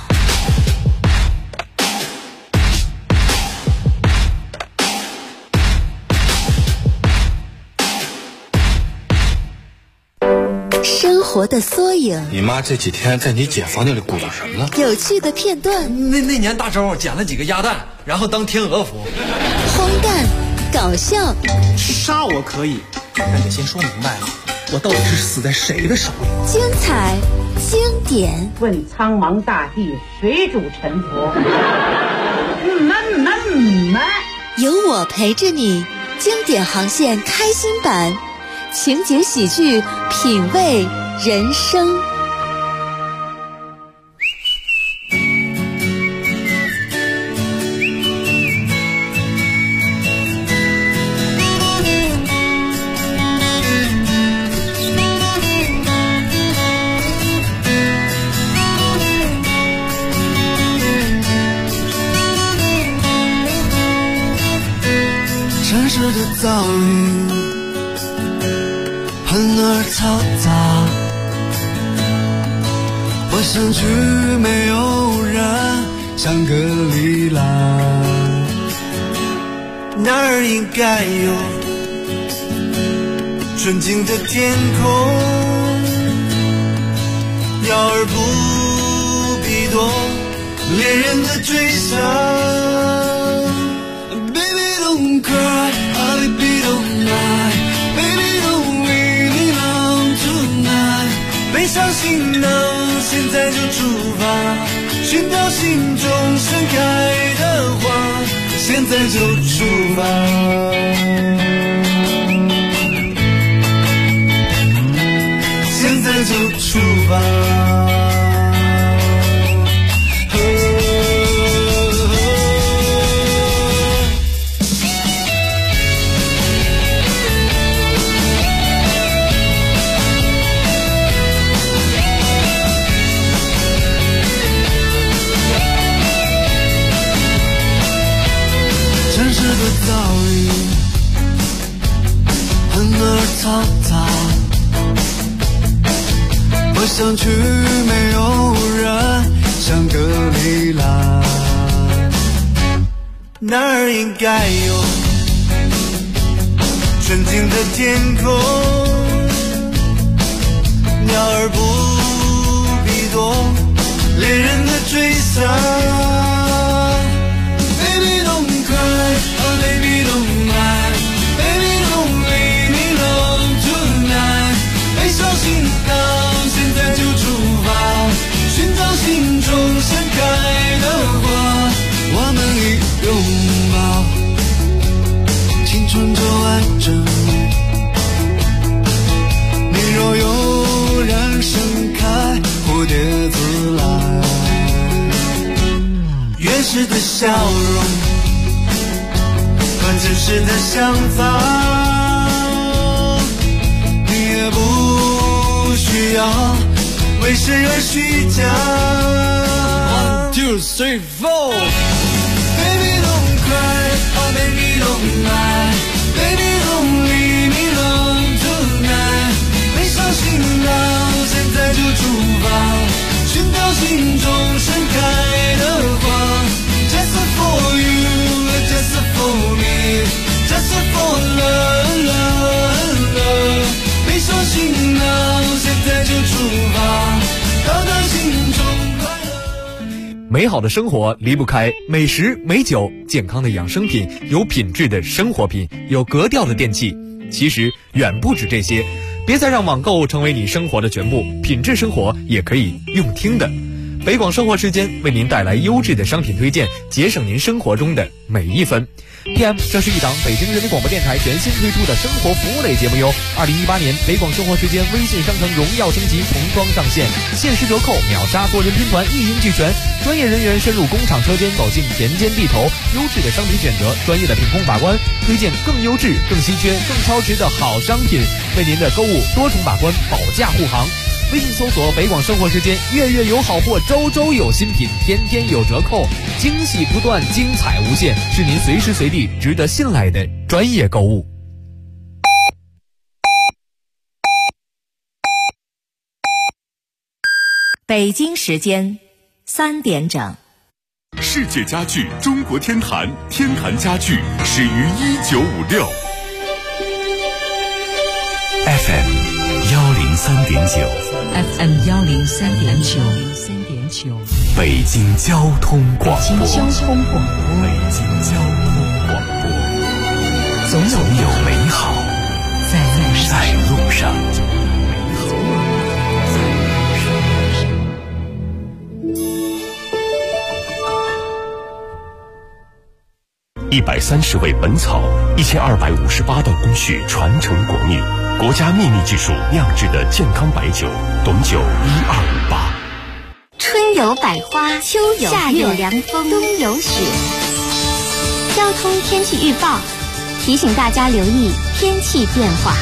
生活的缩影， 你妈这几天在你姐房间里鼓捣什么呢？ 有趣的片段， 那年大周捡了几个鸭蛋，然后当天鹅服。 荒诞，搞笑， 杀我可以，但得先说明白了，我到底是死在谁的手里？ 精彩，经典。 问苍茫大地，谁主沉浮？ 有我陪着你，经典航线开心版，情景喜剧，品味人生。 城市的噪音很而嘈杂，我想去没有人香格里拉，那儿应该有纯净的天空，要而不必多恋人的追想。Don't cry, baby, don't lie, baby, don't really long tonight. 背上行囊，现在就出发，寻找心中盛开的花，现在就出发。现在就出发。 个早已hun而草草，我想去没有人像格里拉，那儿应该有纯净的天空，鸟儿不必躲猎人的追杀。Baby don't cry, oh baby don't lie, baby don't leave me alone tonight。背上行囊，现在就出发，寻找心中盛开的花。我们一拥抱，青春就爱着你。你若有人盛开，蝴蝶自来。原始的笑容和真实的想法，你也不需要为谁而虚假。1, 2, 3, 4 Baby don't cry, oh baby don't lie, baby don't leave me alone tonight。背上行囊，现在就出发，寻找心中盛开的花。Just for you, just for me, just for love, love, love。背上行囊，现在就出发，到达心中快乐。 美好的生活离不开美食美酒，健康的养生品，有品质的生活品，有格调的电器。其实远不止这些，别再让网购成为你生活的全部，品质生活也可以用听的。北广生活时间为您带来优质的商品推荐，节省您生活中的每一分。PM， 这是一档北京人民广播电台全新推出的生活服务类节目哟。2018年北广生活时间微信商城荣耀升级童装上线，限时折扣，秒杀多人拼团，一应俱全。专业人员深入工厂车间，走进田间地头，优质的商品选择，专业的品控把关，推荐更优质、更稀缺、更超值的好商品，为您的购物多重把关，保驾护航。微信搜索北广生活时间，月月有好货，周周有新品，天天有折扣，惊喜不断，精彩无限，是您随时随地值得信赖的专业购物。 北京时间3点整。 世界家具中国天坛，天坛家具始于1956。FM 103.9 FM 103.9， 北京交通广播， 北京交通广播， 北京交通广播， 总有美好在路上。130味本草，1258道工序传承国秘，国家秘密技术酿制的健康白酒，董酒1258。 春有百花，秋有夏有凉风，冬有雪。交通天气预报提醒大家留意天气变化。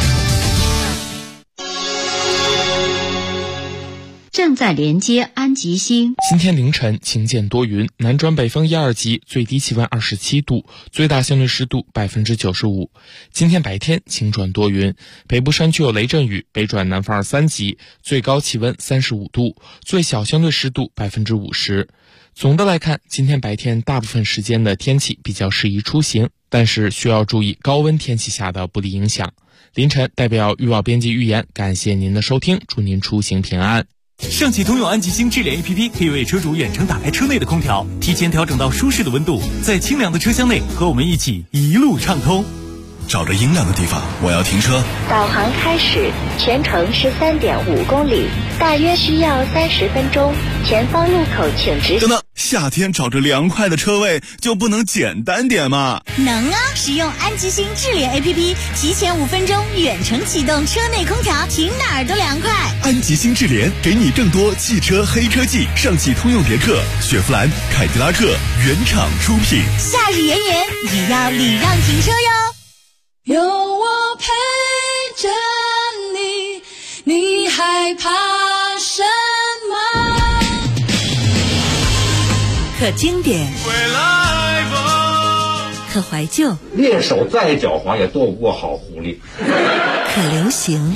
正在连接安吉星。 今天凌晨晴间多云，南转北风1、2级，最低气温27度，最大相对湿度95%。今天白天晴转多云，北部山区有雷阵雨，北转南风2、3级，最高气温35度，最小相对湿度50%。总的来看，今天白天大部分时间的天气比较适宜出行，但是需要注意高温天气下的不利影响。凌晨代表预报编辑预言，感谢您的收听，祝您出行平安。 上汽通用安吉星智联 APP 可以为车主远程打开车内的空调，提前调整到舒适的温度，在清凉的车厢内和我们一起一路畅通。 找着阴凉的地方，我要停车。 导航开始，全程13.5公里，大约需要30分钟。前方路口请直行。 等等，夏天找着凉快的车位就不能简单点吗？ 能啊！使用安吉星智联 APP， 提前5分钟远程启动车内空调，停哪儿都凉快。 安吉星智联给你更多汽车黑科技，上汽通用别克、雪佛兰、凯迪拉克原厂出品。 夏日炎炎，也要礼让停车哟。 有我陪着你，你害怕什么？ 可经典， 可怀旧， 猎手再狡猾也斗不过好狐狸。 可流行，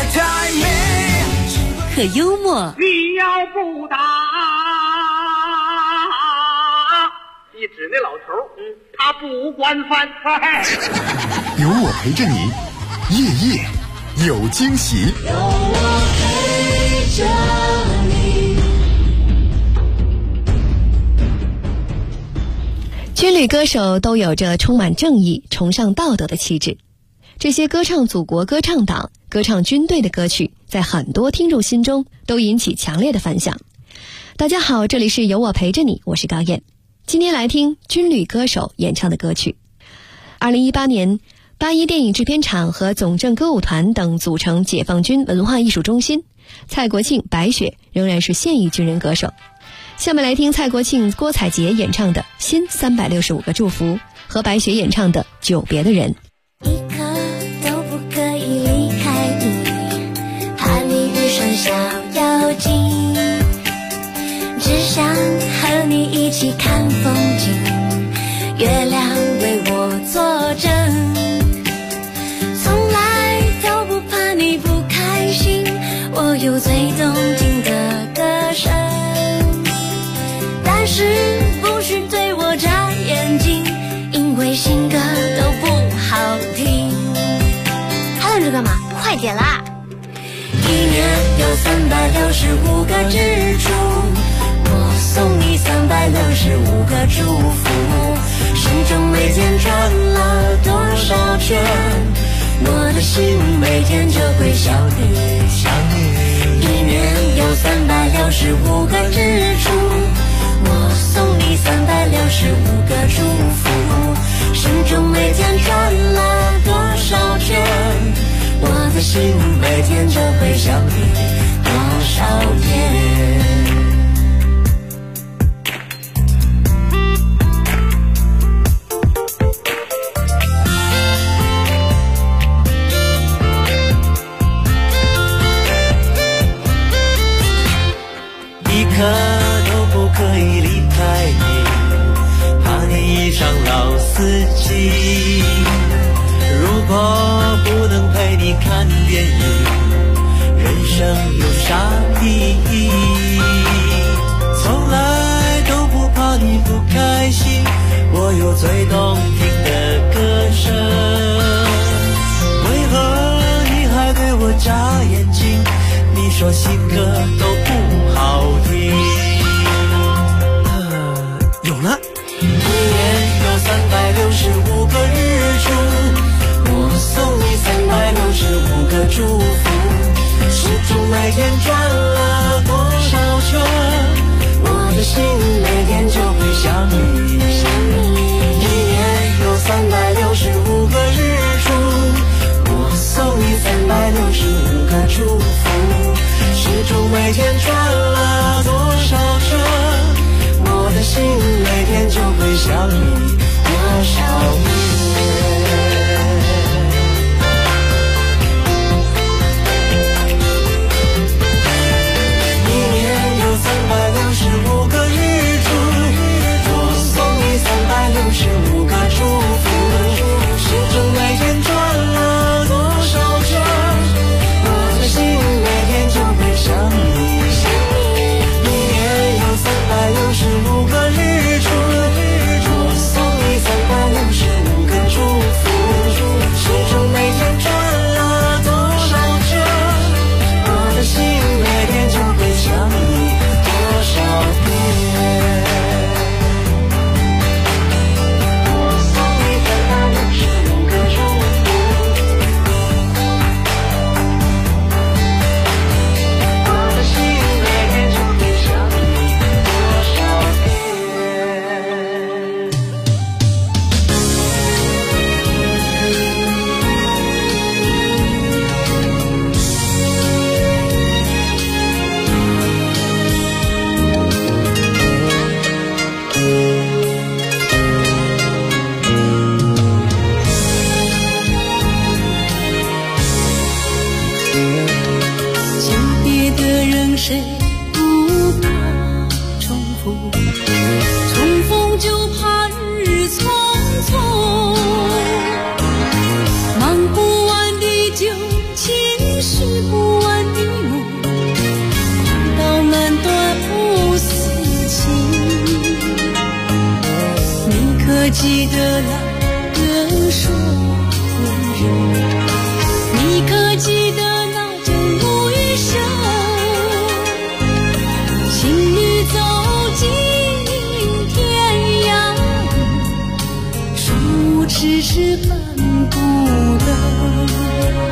可幽默。 你要不打，你指那老头，他不管饭菜。 有我陪着你，夜夜有惊喜。 有我陪着你。 军旅歌手都有着充满正义、崇尚道德的气质。这些歌唱祖国歌唱党、歌唱军队的歌曲，在很多听众心中都引起强烈的反响。大家好，这里是有我陪着你，我是高燕。今天来听军旅歌手演唱的歌曲。2018年，81电影制片厂和总政歌舞团等组成解放军文化艺术中心。蔡国庆、白雪仍然是现役军人歌手。下面来听蔡国庆、郭采洁演唱的《新365个祝福》和白雪演唱的《久别的人》。 一刻都不可以离开你，怕你遇上小妖精，只想和你一起看风景，月亮为我作证，从来都不怕你不开心，我有最动听的歌声，但是不许对我眨眼睛，因为新歌都不好听。还等着干嘛？快点啦！一年有365个日出，我送你365个祝福，心中每天转了多少圈，我的心每天就会想你想你。一年有365个日出，我送你365个祝福，心中每天转了多少圈，我的心每天就会想你多少天。 一刻都不可以离开你，怕你遇上老司机。如果不能陪你看电影，人生有啥意义？从来都不怕你不开心，我有最动听的歌声。为何你还对我眨眼睛？你说新歌都不好听。有了。一年有365个日出，我送你365个祝福，心中每天转了多少圈，我的心每天就会想你。一年有365个日出，我送你365个祝福，心中每天转了多少圈，我的心每天就会想你多少遍。一年有365个日出，我送你365个祝福，心中每天转了多少圈，我的心每天就会想你。一年有365个日出，我送你365个祝福，心中每天转了多少圈，我的心每天就会想你多少遍。我送你365个祝福，我的心每天就会想你多少遍。 久别的人谁不怕重逢，重逢就怕日匆匆。 可记得那个说人？你可记得那针无余生？情侣走进天涯，手迟迟翻不得。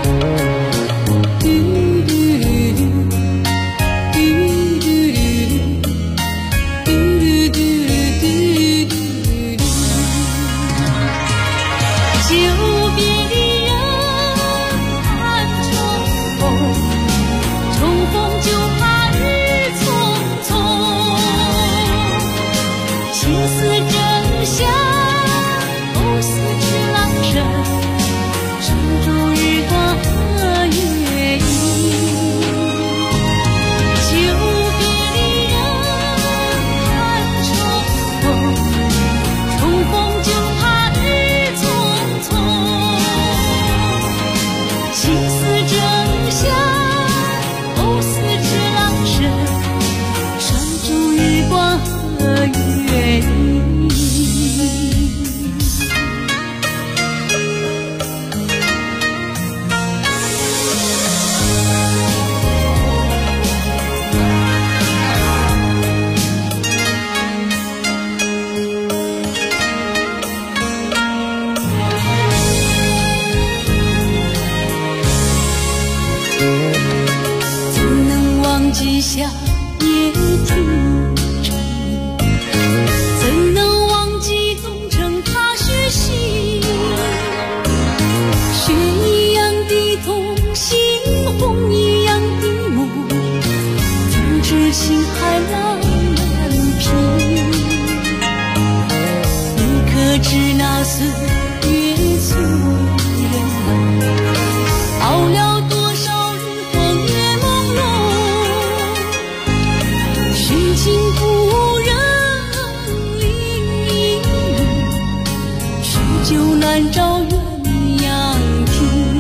夏夜听蝉鸣，怎能忘记东城踏雪行？雪一样的同行，红一样的梦，怎知情海浪难平？你可知那岁月催人老，熬了多少日光夜朦胧？寻情故人领英雄，许久难找鸳鸯亭。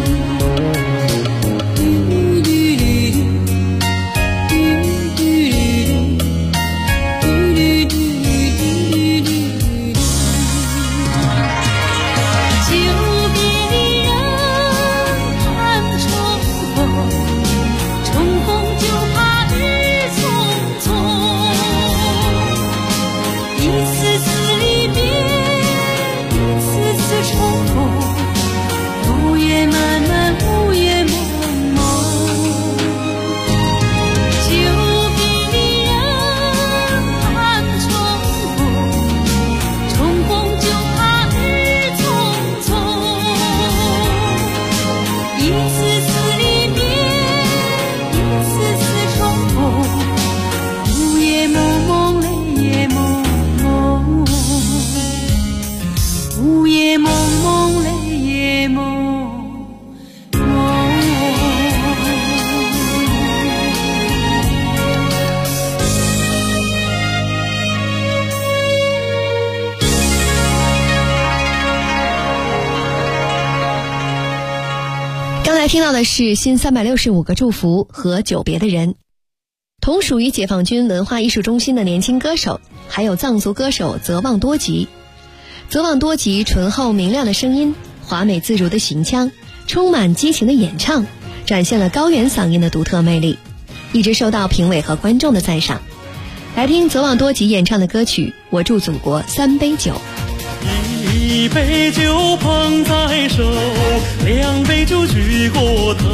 听到的是新365个祝福和久别的人，同属于解放军文化艺术中心的年轻歌手，还有藏族歌手泽旺多吉。泽旺多吉醇厚明亮的声音，华美自如的行腔，充满激情的演唱，展现了高原嗓音的独特魅力，一直受到评委和观众的赞赏。来听泽旺多吉演唱的歌曲《我祝祖国3杯酒》。 一杯酒捧在手，两杯酒举过头，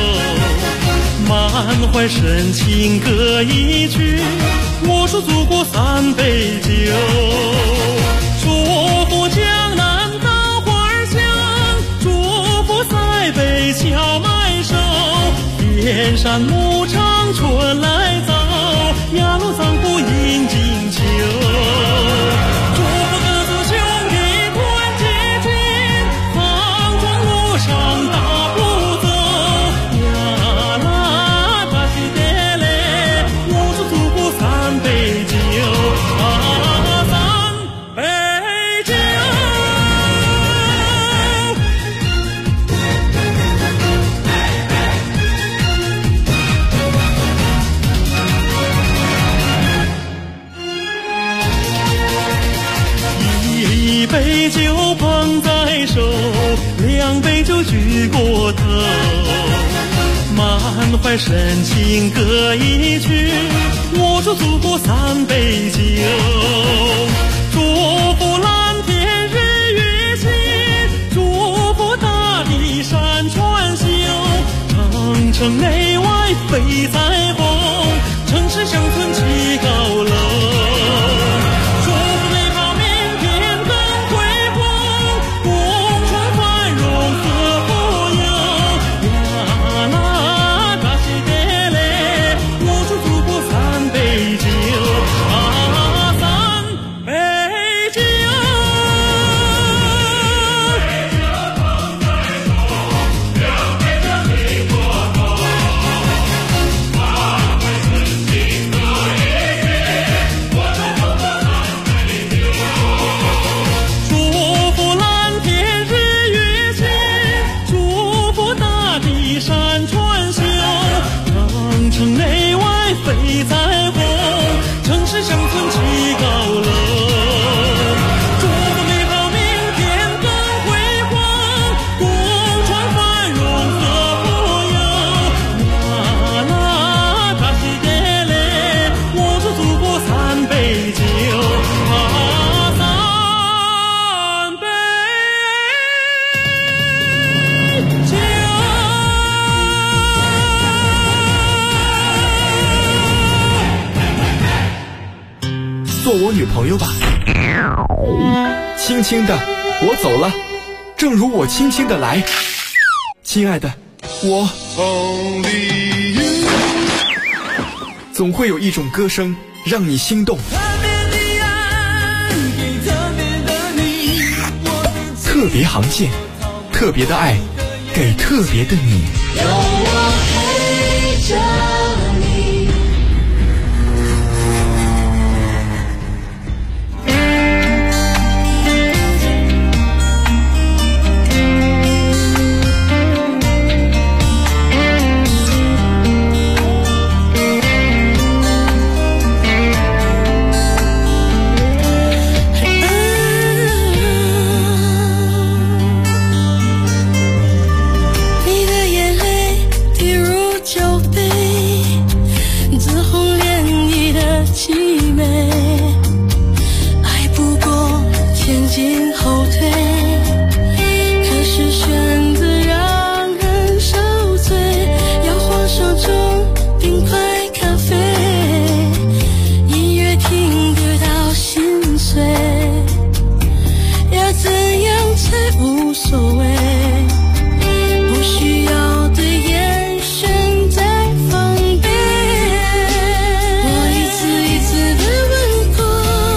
满怀深情歌一曲，我祝祖国3杯酒。祝福江南稻花香，祝福塞北荞麦熟，天山牧场春来早，雅鲁藏布饮敬酒。啊杯酒捧在手，两杯酒举过头，满怀深情歌一曲，我祝祖国3杯酒，祝福蓝天日月星，祝福大地山川秀，城城内外飞彩虹，城市乡村起高楼，祝福美好明天更辉煌，共创繁荣和富有。呀啦大喜得嘞，我祝祖国3杯酒，3杯酒。祝福蓝天日月星，祝福大地山川秀，城城内外飞彩虹，城市乡村起高楼，祝福美好明天更辉煌，共创繁荣和富有。呀啦大喜得嘞，我祝祖国3杯酒，3杯酒。 做我女朋友吧。轻轻的，我走了，正如我轻轻的来。亲爱的，我总会有一种歌声让你心动。特别航线，特别的爱，给特别的你。 有我陪着你。你的眼泪滴入酒杯，紫红涟漪的凄美，爱不过前进后退，可是选择让人受罪，摇晃手中冰块咖啡，音乐听得到心碎，要怎样才无所谓？不需要对眼神再防备，我一次一次的问过，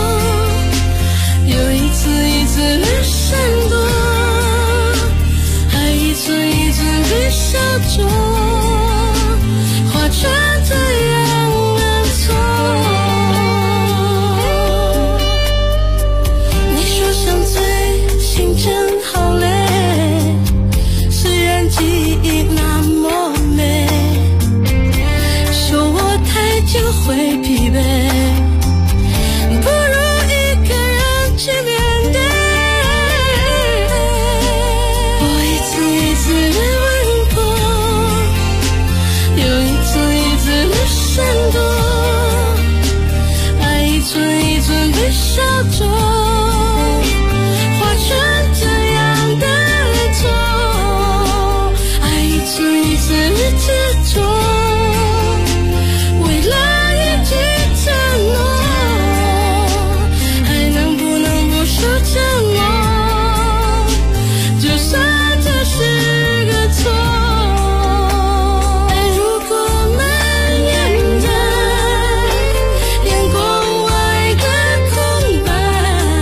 又一次一次的闪躲，爱一寸一寸被消灼，划船这样的错。你说想醉，心真好累，虽然记忆那么美，说我太久会疲惫，不如一个人去面对。我一次一次的问过，又一次一次的闪躲，爱一寸一寸被烧灼，划船这样的错，爱一寸一寸的执着，为了一句承诺，还能不能不说承诺？就算这是个错，爱如果蔓延着，眼光外的空白，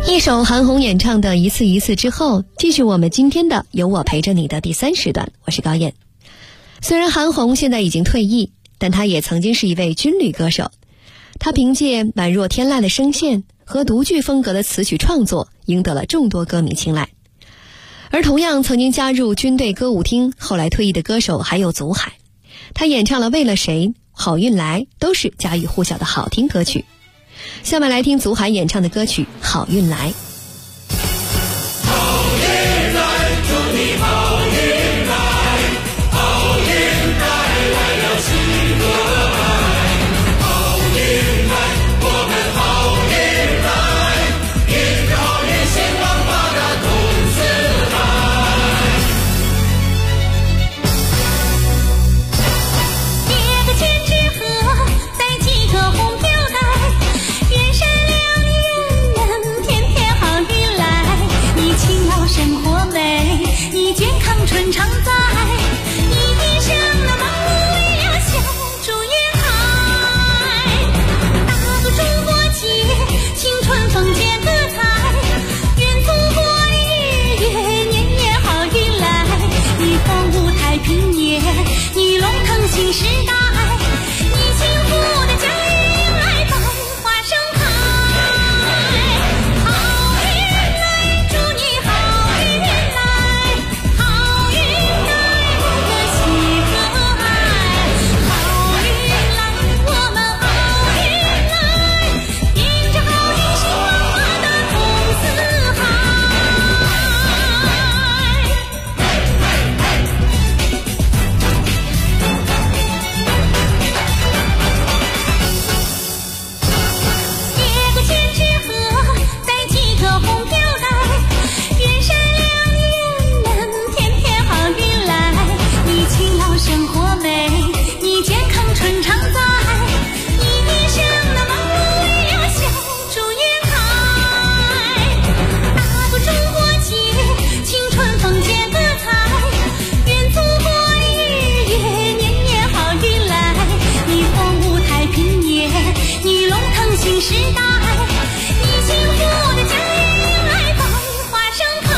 一首韩红演唱的一次一次之后，继续我们今天的有我陪着你的第3时段，我是高燕。虽然韩红现在已经退役，但她也曾经是一位军旅歌手。她凭借宛若天籁的声线和独具风格的词曲创作，赢得了众多歌迷青睐。而同样曾经加入军队歌舞厅，后来退役的歌手还有祖海，他演唱了《为了谁》《好运来》，都是家喻户晓的好听歌曲。下面来听祖海演唱的歌曲《好运来》。 好运来，祝你好运来，好运来，来了喜和爱。好运来，我们好运来，迎着好运兴旺发达通四海。 叠个千纸鹤，载几个红飘带，愿善良人人天天好运来。你勤劳生活美，你健康春常在，你一生的忙碌为了小祝云海。大个中国结，青春风节歌彩，愿祖国的日月年年好运来。你风舞太平年，你龙腾新时代，你幸福的家园来百花盛开。好运来，祝你好运来，好运来，我的喜和爱。好运来，我们好运来，迎着好运兴旺发达通四海。叠个千纸鹤，载几个红飘带，愿善良人人天天好运来。你勤劳生活美，你健康春常在，你一生的忙碌为了小祝云海。大个中国结，青春风节歌彩，愿祖国的日月年年好运来。你风舞太平年，你龙腾新时代，你幸福的家园来百花盛开。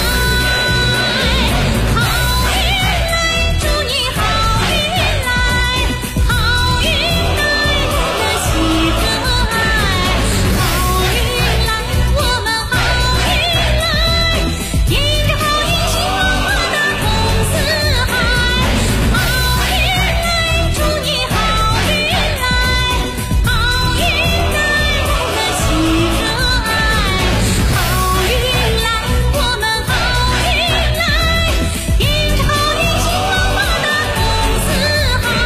好运来，祝你好运来，好运来，我的喜和爱。好运来，我们好运来，迎着好运兴旺发达通四海。好运来，祝你好运来，好运来，我的喜和爱。好运来，我们好运来，迎着好运兴旺发达通四海。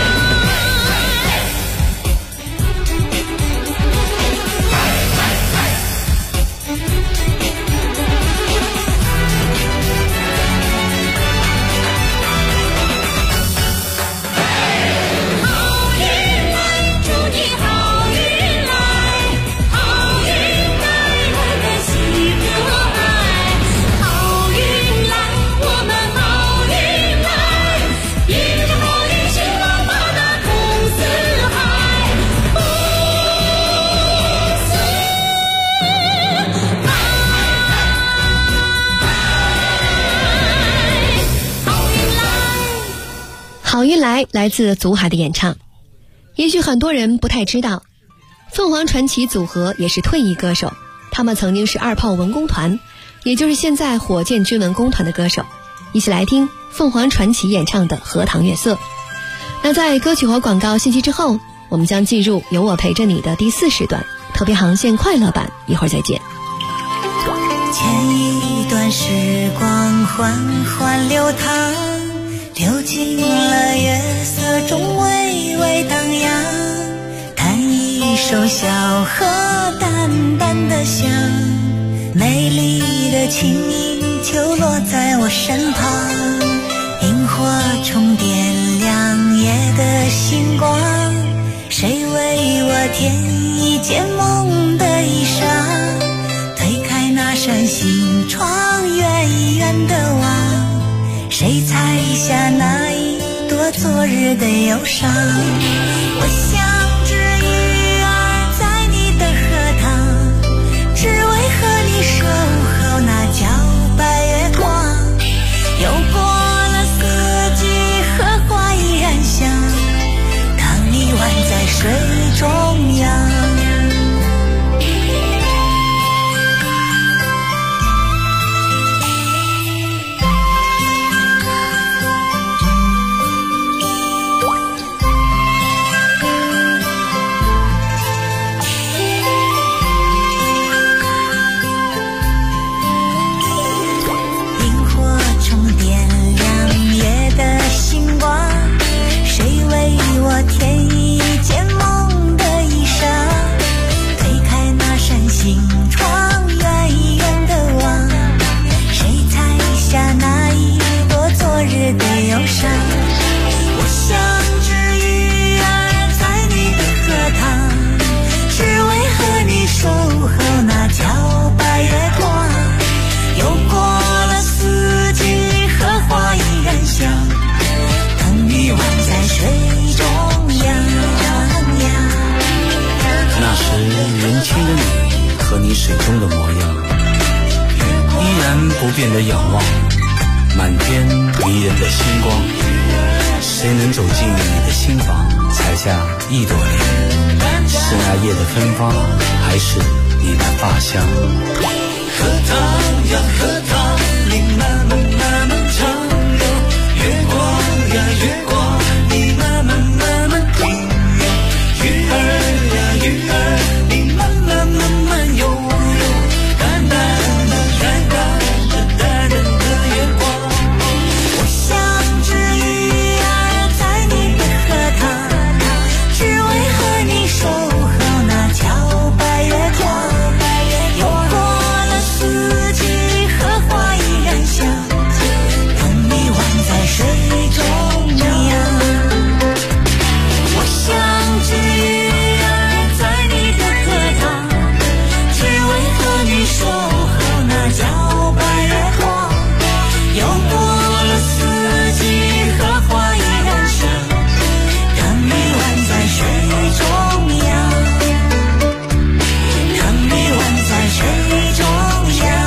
好运来，祝你好运来，好运来，我的喜和爱。好运来，我们好运来，迎着好运兴旺发达通四海，通四海。好运来。 好运来来自祖海的演唱。也许很多人不太知道，凤凰传奇组合也是退役歌手，他们曾经是二炮文工团，也就是现在火箭军文工团的歌手。一起来听凤凰传奇演唱的《荷塘月色》。那在歌曲和广告信息之后，我们将进入有我陪着你的第4时段特别航线快乐版，一会儿再见。 前一段时光缓缓流淌，流进了月色中微微荡漾，弹一首小河淡淡的香，美丽的轻音就落在我身旁，萤火虫点亮夜的星光，谁为我添一件梦的衣裳，推开那扇心窗，远远的望，谁采下那一朵昨日的忧伤。我像只鱼儿在你的荷塘，只为和你不变的仰望，满天迷人的星光。谁能走进你的心房，采下一朵莲？是那夜的芬芳，还是你的发香？ 荷塘呀荷塘，你慢慢慢慢长流。月光呀月光，你慢慢慢慢停留。鱼儿呀鱼儿，你慢慢慢慢游游。淡淡的淡淡的淡淡的月光，我像只鱼儿在你的荷塘，只为和你守候那皎白月光。有过了四季，荷花依然香，等你宛在水中央。我像只鱼儿在你的荷塘，只为和你守候那皎白月光。有过了四季，荷花依然香，等你宛在水中央，等你宛在水中央。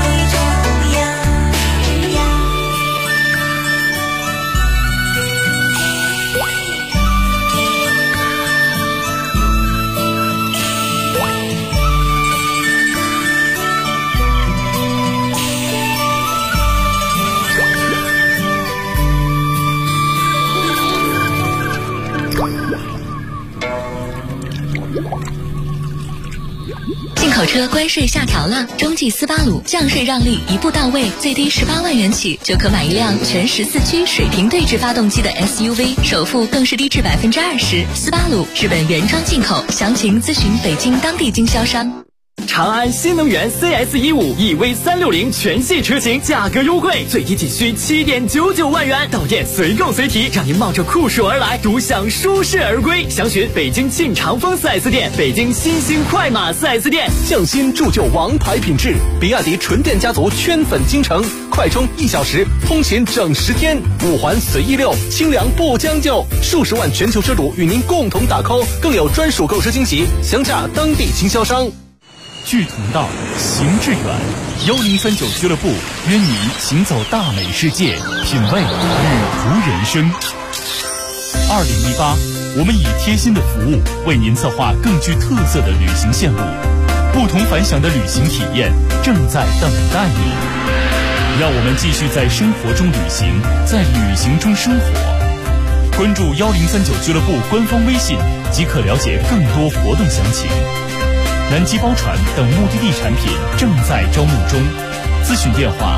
进口车关税下调了，中继斯巴鲁降税让利一步到位，最低18万元起就可买一辆全14驱水平对置发动机的 SUV， 首付更是低至20%。斯巴鲁日本原装进口，详情咨询北京当地经销商。 长安新能源 CS15 EV360 全系车型价格优惠，最低仅需7.99万元，到店随购随提，让您冒着酷暑而来，独享舒适而归。详询北京庆长丰 4S 店、北京新兴快马 4S 店。 匠心铸就王牌品质，比亚迪纯电家族圈粉京城，快充1小时，通勤整10天，5环随意溜，清凉不将就，数十万全球车主与您共同打 call， 更有专属购车惊喜，详洽当地经销商。 志同道，行致远。1039俱乐部约你行走大美世界，品味旅途人生。2018，我们以贴心的服务为您策划更具特色的旅行线路，不同凡响的旅行体验正在等待你。让我们继续在生活中旅行，在旅行中生活。关注1039俱乐部官方微信，即可了解更多活动详情。南极包船等目的地产品正在招募中，咨询电话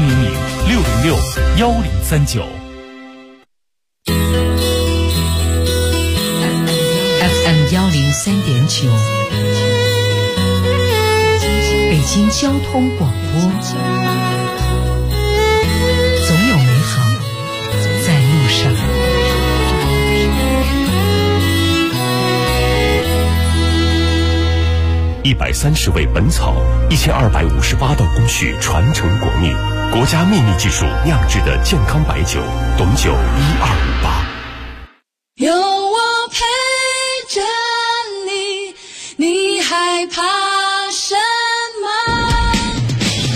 400-606-1039。 FM 103.9，北京交通广播，总有美好在路上。 130味本草，1258道工序传承国秘，国家秘密技术酿制的健康白酒，董酒1258。 有我陪着你，你害怕什么？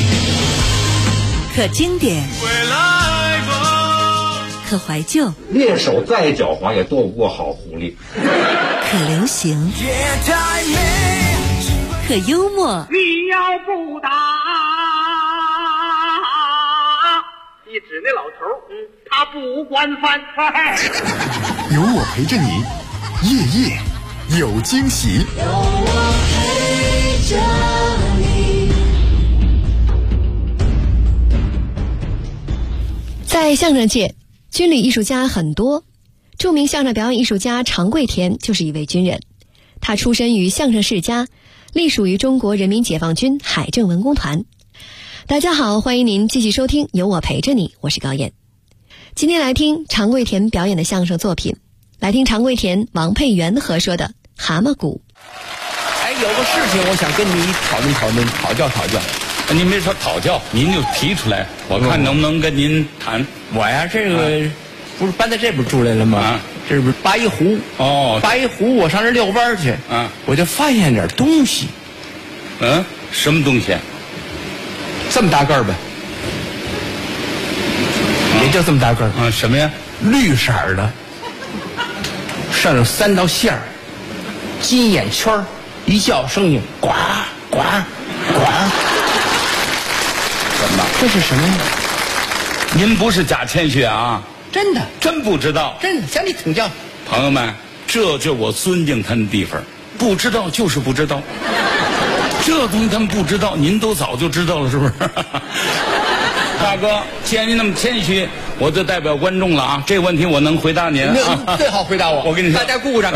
可经典，可怀旧， 猎手再狡猾也躲不过好狐狸。 可流行，可幽默。 你要不打，一指那老头，他不惯犯。 有我陪着你，夜夜有惊喜。 有我陪着你。 在相声界，军旅艺术家很多，著名相声表演艺术家常贵田就是一位军人。他出身于相声世家，隶属于中国人民解放军海政文工团。大家好，欢迎您继续收听有我陪着你，我是高燕。今天来听常贵田表演的相声作品，来听常贵田、王佩元合说的《蛤蟆鼓》。 有个事情我想跟你讨论讨教。 您别说讨教，您就提出来，我看能不能跟您谈。 我呀，这个不是搬到这边住来了吗？这不是八一湖哦， 八一湖，我上这遛弯去我就发现点东西。 什么东西？ 这么大个儿呗， 也就这么大个儿。 什么呀？ 绿色的，上有3道线儿，金眼圈儿，一叫声音，呱呱呱。 怎么？ 这是什么呀？ 您不是假谦虚啊？ 真的， 真不知道。 真的，向你请教。 朋友们，这就是我尊敬他的地方，不知道就是不知道。这东西他们不知道，您都早就知道了，是不是？大哥，既然您那么谦虚，我就代表观众了啊！这个问题我能回答您啊， 最好回答我。 我跟你说， 大家鼓鼓掌，来，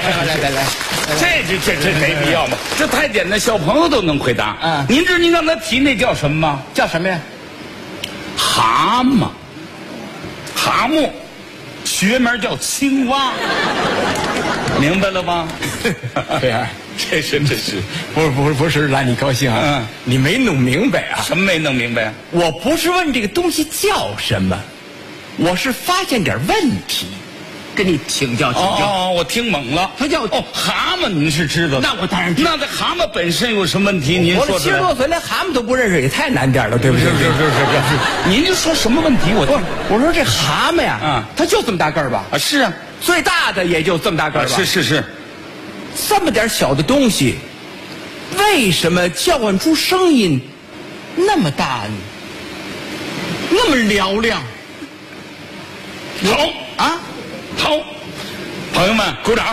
这没必要嘛，这太简单，小朋友都能回答。您知道您刚才提那叫什么吗？ 叫什么呀？ 蛤蟆，蛤蟆，学名叫青蛙，明白了吗？ 对啊。这是不是让你高兴啊？你没弄明白啊？ 什么没弄明白？ 我不是问这个东西叫什么，我是发现点问题，跟你请教请教。 哦，我听懵了。 它叫蛤蟆，您是知道的。 那我当然知道。 那这蛤蟆本身有什么问题？您说我70多岁连蛤蟆都不认识，也太难点了，对不对？ 是。您就说什么问题？ 我说这蛤蟆呀，它就这么大个儿吧？ 啊，是啊， 最大的也就这么大个儿吧？ 是。 这么点小的东西，为什么叫唤出声音那么大呢？那么嘹亮？ 好，朋友们鼓掌。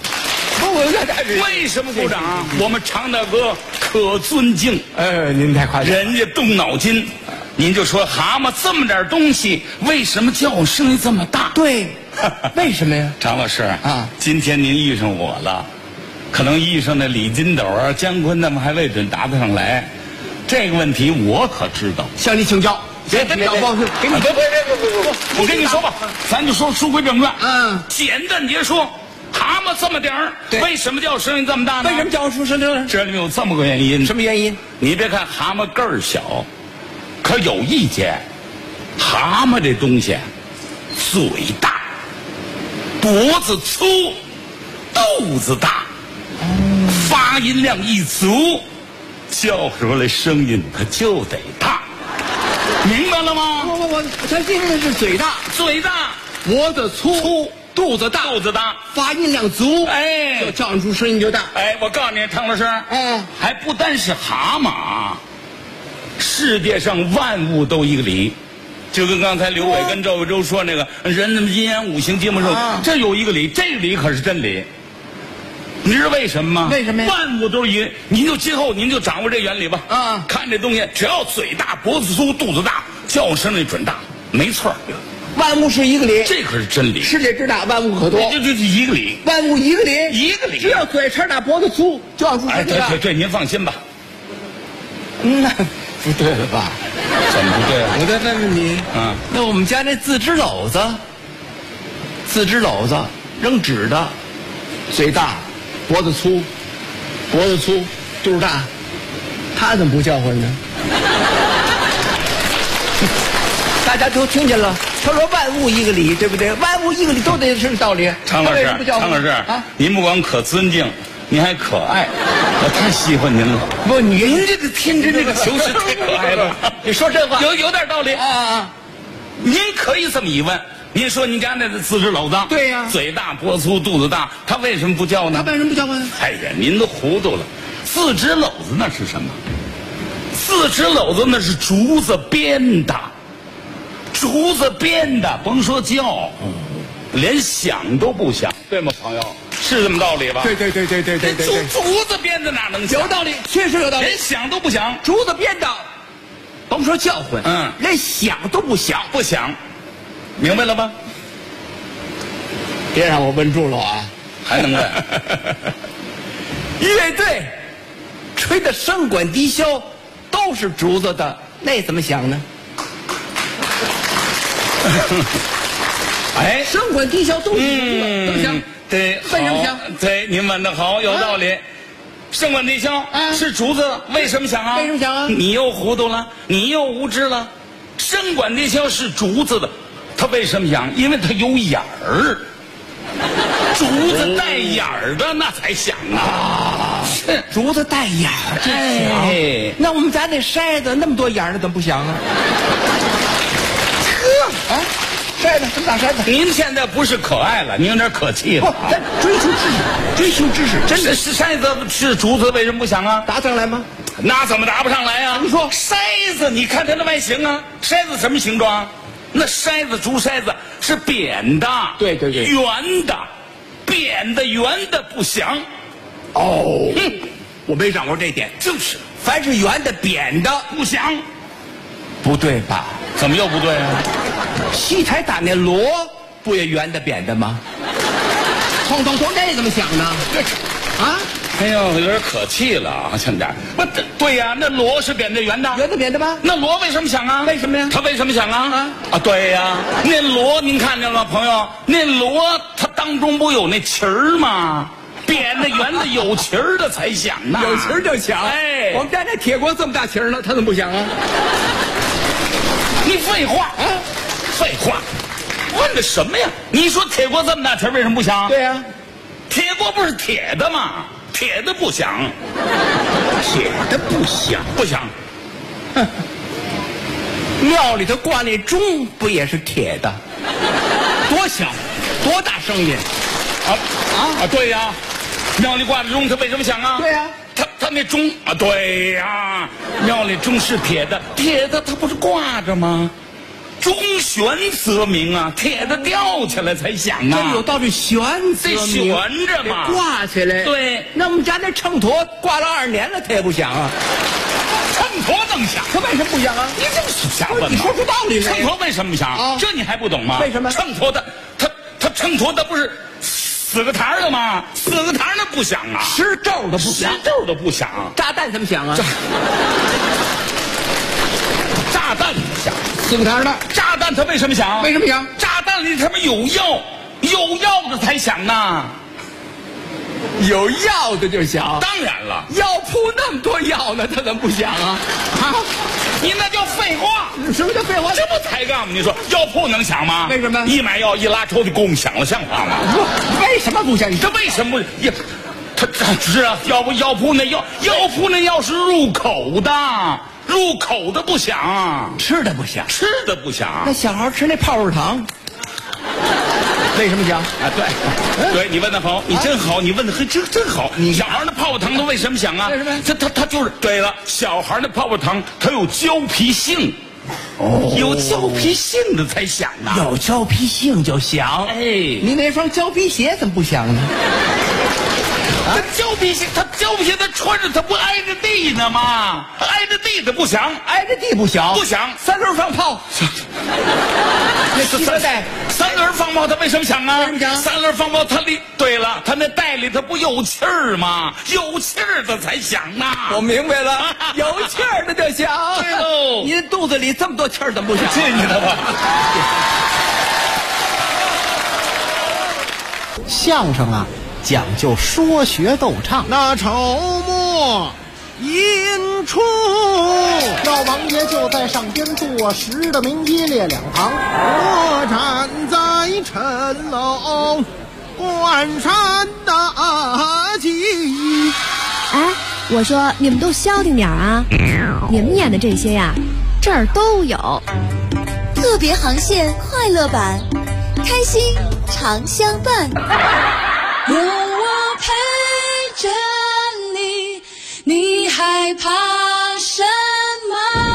为什么鼓掌？我们常大哥可尊敬。 您太夸奖。 人家动脑筋，您就说蛤蟆这么点东西，为什么叫唤声音这么大？ 对，为什么呀？ 张老师啊，今天您遇上我了。可能遇上那李金斗啊、姜昆他们还未准答得上来，这个问题我可知道。 向你请教，别，给你不， 我跟你说吧，咱就说书归正传。简单结说，蛤蟆这么点儿，为什么叫声音这么大呢？ 为什么叫出声呢？ 这里面有这么个原因。 什么原因？ 你别看蛤蟆个儿小，可有一件，蛤蟆这东西嘴大，脖子粗，肚子大。发音量一足，叫出来声音可就得大，明白了吗？ 他这个是嘴大，脖子粗，肚子大，发音量足，就叫出声音就大。 我告诉你，唐老师，还不单是蛤蟆，世界上万物都一个理，就跟刚才刘伟跟赵伟洲说那个人的阴阳五行金木寿，这有一个理，这个理可是真理。你知道为什么吗？ 为什么呀？ 万物都是一，您就今后您就掌握这原理吧。看这东西，只要嘴大、脖子粗、肚子大，叫声音准大，没错。 万物是一个理， 这可是真理。 世界之大，万物可多。 这一个理。 万物一个理， 一个理。 只要嘴茬大、脖子粗，就要出声音大。 对，您放心吧。 那不对了吧？ 怎么不对？ 我再问问你，那我们家那自制篓子扔纸的，嘴大。脖子粗，肚子大，他怎么不叫唤呢？大家都听见了，他说万物一个理，对不对？万物一个理都得是道理。 常老师啊，您不光可尊敬，您还可爱，我太喜欢您了。 不， 您这个天真这个球是太可爱了。 你说这话有点道理啊。您可以这么一问。您说您家那自制篓子， 对呀， 嘴大脖子粗肚子大，他为什么不叫呢？ 他为什么不叫唤？ 哎呀，您都糊涂了。自制篓子那是什么？自制篓子那是竹子编的，甭说叫，连响都不响，对吗，朋友？是这么道理吧？ 对。 竹子编的哪能响？ 有道理，确实有道理， 连响都不响。 竹子编的，甭说叫唤，连响都不响， 明白了吧？ 别让我问住了啊！ 还能问？ 乐队吹的声管低箫都是竹子的，那怎么响呢？声管低箫都是竹子，怎么响？ 对， 为什么响？ 对，您问的好，有道理。声管低箫是竹子，为什么响啊？ 为什么响啊？ 你又糊涂了，你又无知了。声管低箫是竹子的。它为什么响？因为它有眼儿，竹子带眼儿的那才响啊！ 竹子带眼儿，这响。那我们家那筛子那么多眼儿，怎么不响啊？ 呀，啊，筛子这么大筛子。 您现在不是可爱了，您有点可气了。 不，咱追求知识，追求知识，真的是筛子是竹子，为什么不响啊？ 答上来吗？ 那怎么答不上来呀？ 你说筛子，你看它的外形啊，筛子什么形状？那筛子竹筛子是扁的， 对对对， 圆的，扁的圆的不响。 哦，我没掌握这点， 就是凡是圆的扁的不响， 不对吧？ 怎么又不对啊？ 戏台打那锣不也圆的扁的吗？咚咚咚，这怎么响呢？啊！ 哎呦，有点可气了啊，兄弟！不对呀，那锣是扁的圆的， 圆的扁的吗？ 那锣为什么响啊？ 为什么呀？ 它为什么响啊？对呀，那锣您看见了，朋友，那锣它当中不有那旗儿吗？扁的圆的有旗儿的才响呢， 有旗儿就响。 哎， 我们家那铁锅这么大旗儿呢，它怎么不响啊？ 你废话啊！废话，问的什么呀？你说铁锅这么大旗儿为什么不响？ 对呀， 铁锅不是铁的吗？铁的不响， 铁的不响， 不响。 哼，庙里头挂那钟不也是铁的？多响，多大声音？ 对呀，庙里挂的钟，它为什么响啊？ 对呀， 它那钟啊，对呀，庙里钟是铁的，铁的它不是挂着吗？钟悬则鸣啊，铁的吊起来才响啊。 这有道理，悬则鸣， 得悬着嘛， 挂起来。 对， 那我们家那秤砣挂了2年了，它也不响啊。 秤砣能响， 它为什么不响啊？ 你就是瞎问嘛。 你说出道理来。 秤砣为什么响？ 啊， 这你还不懂吗？ 为什么？ 秤砣它秤砣它不是死个堂的吗？死个堂的不响啊， 失咒的不响， 失咒的不响。 炸弹怎么响啊？ 炸弹不响， 死个堂的炸弹它为什么响？ 为什么响？ 炸弹里他妈有药，有药的才响呢。 有药的就响， 当然了， 药铺那么多药呢，它怎么不响啊？啊， 你那叫废话。 什么叫废话？ 这不抬杠吗？你说药铺能响吗？ 为什么？ 一买药一拉抽屉，咣响了，像话吗？ 为什么不响？你这为什么也？他是啊，药铺那药是入口的，入口的不响， 吃的不响， 吃的不响。 那小孩吃那泡泡糖。为什么响啊？对，你问的好，你真好，你问的真好。你小孩的泡泡糖都为什么响啊？ 为什么？ 他就是对了，小孩的泡泡糖它有胶皮性，有胶皮性的才响呢。 有胶皮性就响。 哎， 你那双胶皮鞋怎么不响呢？ 它胶皮鞋，它穿着它不挨着地呢吗？挨着地它不响， 挨着地不响， 不响。 三轮放炮，那汽车带三轮放炮它为什么响啊？ 为什么响？ 三轮放炮对了，它那袋里它不有气儿吗？有气儿的才响呢。 我明白了，有气儿的就响。 对喽， 你肚子里这么多气儿，怎么不响？ 去你的吧！ 相声啊，讲究说学逗唱。 那筹末引出， 老王爷就在上边坐实的名一列两旁， 我站在陈楼关山大吉。 哎，我说你们都消停点啊！你们演的这些呀，这儿都有。 特别航线快乐版，开心常相伴。 有我陪着你，你害怕什么？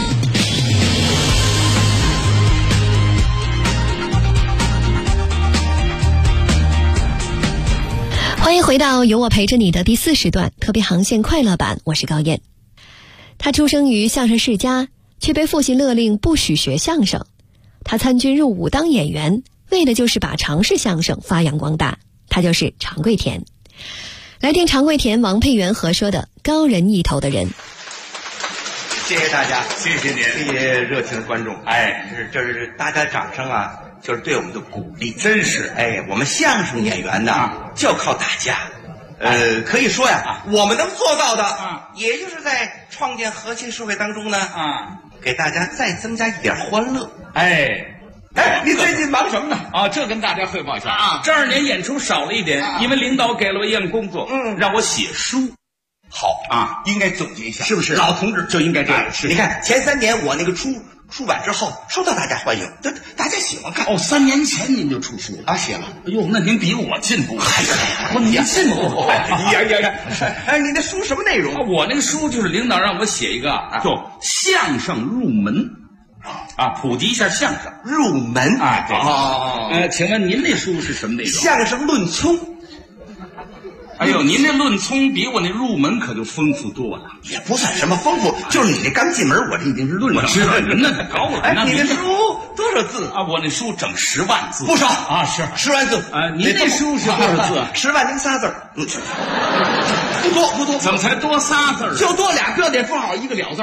欢迎回到有我陪着你的第40段特别航线快乐版，我是高燕。他出生于相声世家，却被父亲勒令不许学相声。他参军入伍当演员，为的就是把常氏相声发扬光大。他就是常贵田。来听常贵田、王佩元合说的《高人一头的人》。 谢谢大家， 谢谢您， 谢谢热情的观众。 哎， 这是大家掌声啊，就是对我们的鼓励。 真是， 哎，我们相声演员呢，就要靠大家。可以说呀，我们能做到的，也就是在创建和谐社会当中呢，给大家再增加一点欢乐。 哎， 你最近忙什么呢？ 啊，这跟大家汇报一下啊。这2年演出少了一点，因为领导给了我一样工作，让我写书。 好啊，应该总结一下， 是不是？ 老同志就应该这样。 你看前3年我那个书出版之后受到大家欢迎，大家喜欢看。 哦，3年前您就出书了啊？写了。 哎呦，那您比我进步。您进步。 哎，你的书什么内容？ 我那个书就是领导让我写一个叫相声入门。普及一下相声入门啊，对。请问您那书是什么内容？ 相声论聪。 哎呦，您这论聪比我那入门可就丰富多了。 也不算什么丰富，就是你这刚进门，我这已经是论上了。 我知道您那可高了。 哎，你那书多少字啊？我那书整10万字， 不少啊，是 10万字啊。您那书是多少字 ？10万0仨字。不多。 怎么才多仨字？ 就多俩标点符号一个了字。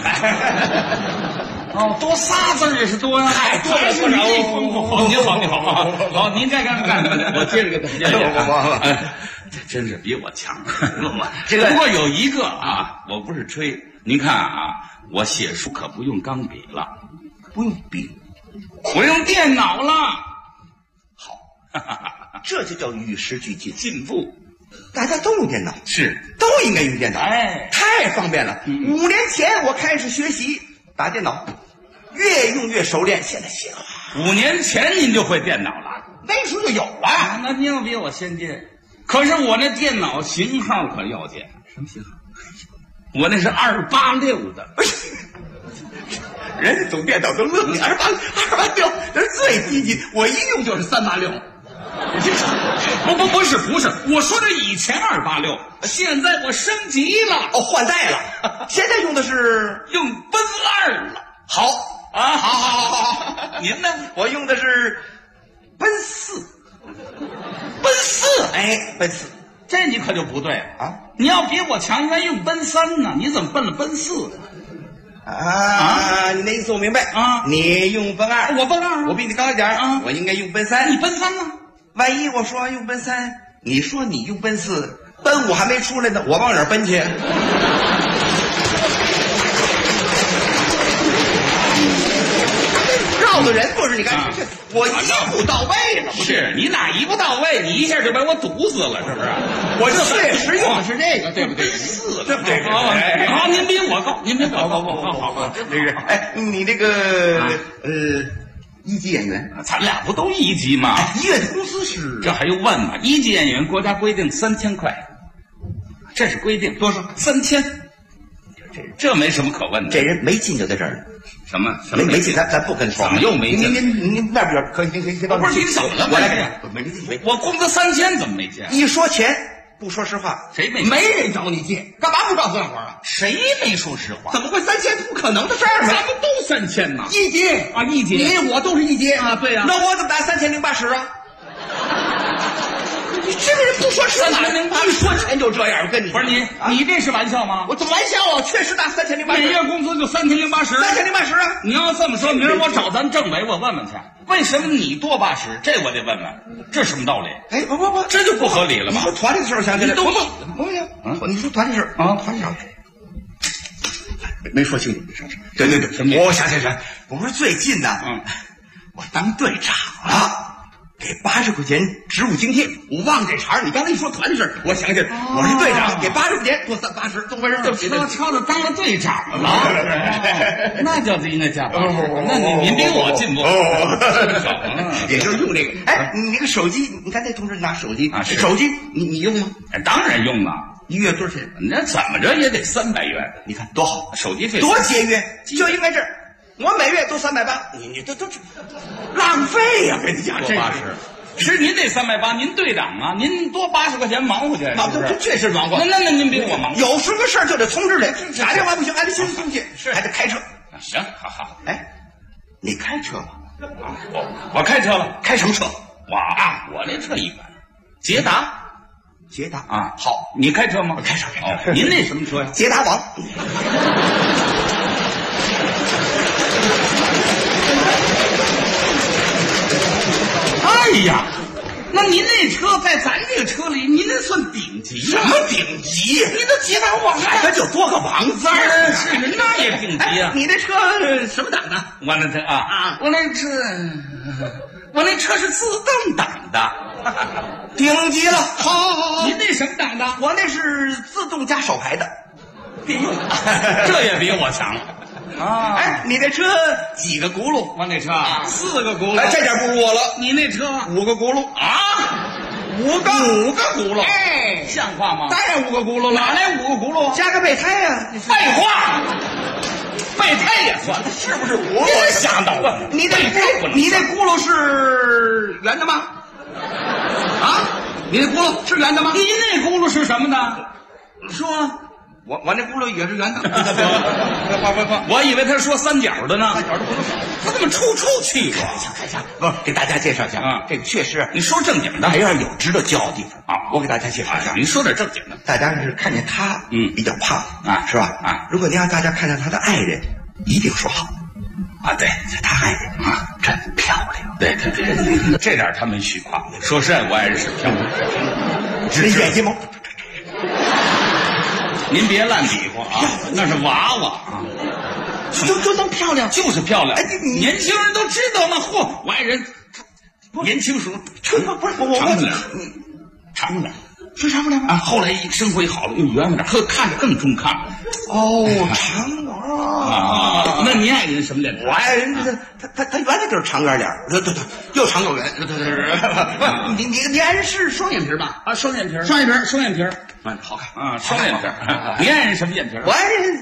哦，多仨字也是多呀， 太多了， 是您这丰富。您好，好，您该干，我接着给他接。这真是比我强。 这个不过有一个啊，我不是吹，您看啊，我写书可不用钢笔了， 不用笔， 我用电脑了。 好，这就叫与时俱进， 进步。 大家都用电脑， 是都应该用电脑， 哎， 太方便了。5年前我开始学习打电脑，越用越熟练，现在写了。 5年前您就会电脑了， 那时候就有了。 那您要比我先进，可是我那电脑型号可要紧。 什么型号？ 我那是286的。 人家懂电脑都乐你，286那是最低级，我一用就是386。 不是，我说的以前286，现在我升级了， 换代了，现在用的是用奔2了。 好啊，好， 您呢？ 我用的是奔4，哎，奔4， 这你可就不对啊！ 你要比我强，应该用奔3呢，你怎么奔了奔4呢？ 你那意思我明白啊！你用奔2， 我奔2， 我比你高一点啊！我应该用奔3， 你奔3呢？ 万一我说用奔3，你说你用奔4，奔5还没出来呢，我往哪儿奔去？绕的人不是？你看，我一步到位了， 是你哪一步到位？你一下就把我堵死了，是不是？ 我确实用的是这个，对不对 ？4， 对不对？ 好，您比我高，您比我高，好， 这个，哎，你这个1级演员， 咱俩不都1级吗？ 医院公司是， 这还用问吗？1级演员国家规定3000块，这是规定， 多少 ？3000，这没什么可问的。 这人没劲就在这儿呢。 什么没劲？咱不跟说。 怎么又没劲？ 您那边可以，您不是您怎么了？ 我来没， 我工资3000怎么没见？ 一说钱不说实话， 谁没人找你借？干嘛不告诉大伙啊？ 谁没说实话？ 怎么会3000？不可能的事儿吗？ 咱们都3000呢 ，1级啊，1级， 你我都是1级啊，对呀。 那我怎么打3080啊？你这个人不说实话，一说钱就这样。我跟你不是你这是玩笑吗？ 我怎么玩笑啊？确实打3080， 每月工资就3080啊！你要这么说，明儿我找咱政委我问问去，为什么你多80？这我得问问，这什么道理？ 哎，不， 这就不合理了吧？ 你说团的时候想起来， 不， 你说团的事啊，团长没说清楚，对，我想起来，我说最近呢，我当队长了。给80块钱职务津贴，我忘这茬。你刚才一说团的事，我想起来，我是队长，给80块钱多80，怎么回事？对不起， 悄的当了队长了，那叫应该加80。那您比我进步， 也就是用这个。哎，你那个手机，你看那同志拿手机啊，手机你用吗？ 当然用啊， 一月多少钱？ 那怎么着也得300元。 你看多好， 手机费多节约，就应该这儿。我每月都380，你都浪费呀！跟你讲， 这是您这380，您队长啊，您多80块钱忙活去， 这确实忙活。 那您比我忙， 有什么事就得通知来，打电话不行，还得休息，还得开车。 行，好。 哎，你开车了啊？我开车了， 开什么车？ 我那车一般，捷达啊。 好， 你开车吗？ 开车。 您那什么车呀？ 捷达王。 哎呀，那您那车在咱这个车里，您那算顶级什么顶级？ 你都捷达王了， 这就多个王字儿。是，那也顶级啊。 你那车什么档的？ 我那车啊，我那车是自动挡的， 顶级了。好。 您那什么档的？ 我那是自动加手排的， 这也比我强。 啊！哎，你这车几个轱辘？ 我那车4个轱辘。 哎，这点不如我了。 你那车 5个轱辘啊 ？5个轱辘？ 哎， 像话吗？ 当然5个轱辘了。 哪来5个轱辘？ 加个备胎呀！ 废话，备胎也算， 是不是轱辘？ 别瞎捣乱！ 你那轱辘是圆的吗？啊？你那轱辘是圆的吗？ 你那轱辘是什么呢？ 说，我那轱辘也是圆的。 我以为他说三角的呢。 三角的轱辘， 他怎么处处去过？ 看一下，不是给大家介绍一下啊， 这个确实， 你说正经的， 还要有值得骄傲的地方啊。我给大家介绍一下， 您说点正经的。 大家是看见他，比较胖啊， 是吧？啊，如果您让大家看见他的爱人，一定说好。啊，对，他爱人啊，真漂亮。 对，这点他们虚夸。说实在，我爱人是漂亮。 这眼睫毛， 您别乱比划啊，那是娃娃啊， 就能漂亮， 就是漂亮。哎，年轻人都知道吗？嚯，我爱人年轻时候不是我长点。 是长不了啊！后来生活好了，又圆乎点，看着更中看。 哦，长啊！那你爱人什么脸？ 我爱人他原来就是长圆脸，对，又长又圆。对，你爱人是双眼皮吧？ 啊，双眼皮， 好看啊，双眼皮。你爱人什么眼皮？ 我爱人，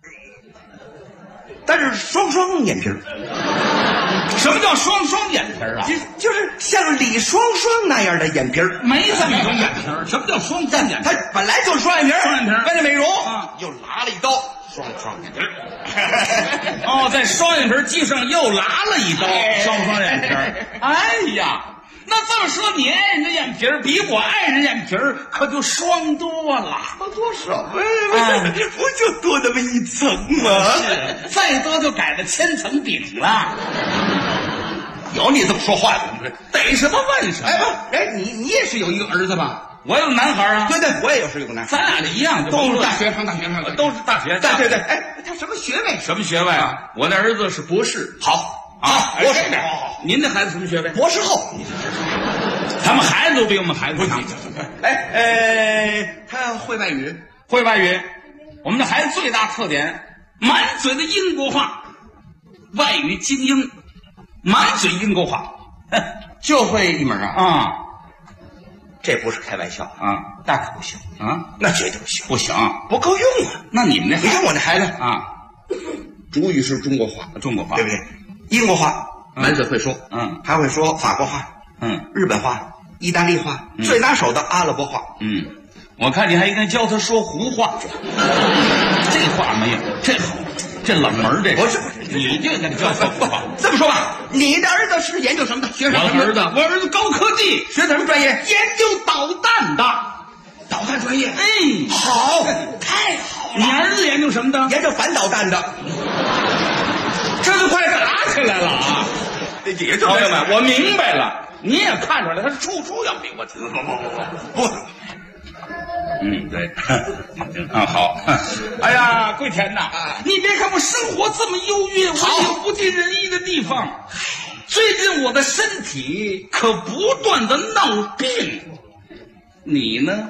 但是双眼皮。 什么叫双眼皮啊？ 就是像李双双那样的眼皮， 没这么一种眼皮。什么叫双眼皮？ 他本来就是双眼皮，为了美容又拉了一刀双眼皮。 哦，在双眼皮基上又拉了一刀双眼皮。哎呀，那这么说，你爱人的眼皮比我爱人眼皮可就双多了。 多少？不就多那么一层吗？ 再多就改了千层饼了。有你这么说话的，逮什么问什么？ 哎，你也是有一个儿子吧？ 我有男孩啊。 对，我也有个男孩。 咱俩这一样， 都是大学上都是大学。 对。哎，他什么学位？ 什么学位啊？我的儿子是博士。 好，博士。 好。您的孩子什么学位？ 博士后。 他们孩子都比我们孩子强。 他会外语。 我们的孩子最大特点，满嘴的英国话，外语精英。满嘴英国话， 就会一门啊！ 这不是开玩笑啊， 那可不行啊， 那绝对不行， 不行， 不够用啊！ 那你们那， 你看我那孩子啊， 主语是中国话，对不对？英国话满嘴会说，还会说法国话，日本话、意大利话，最拿手的阿拉伯话， 我看你还应该教他说胡话，这话没有，这好。这冷门这不是， 你就给他教错胡话。 这么说吧，你的儿子是研究什么的？学什么？ 我儿子高科技， 学什么专业？ 研究导弹的， 导弹专业。 好， 太好了。 你儿子研究什么的？ 研究反导弹的。 这就快打起来了啊！朋友们，我明白了，你也看出来，他是处处要比我强。 不。 对，好。哎呀，桂田呐，你别看我生活这么优越，我有不尽人意的地方。最近我的身体可不断的闹病，你呢？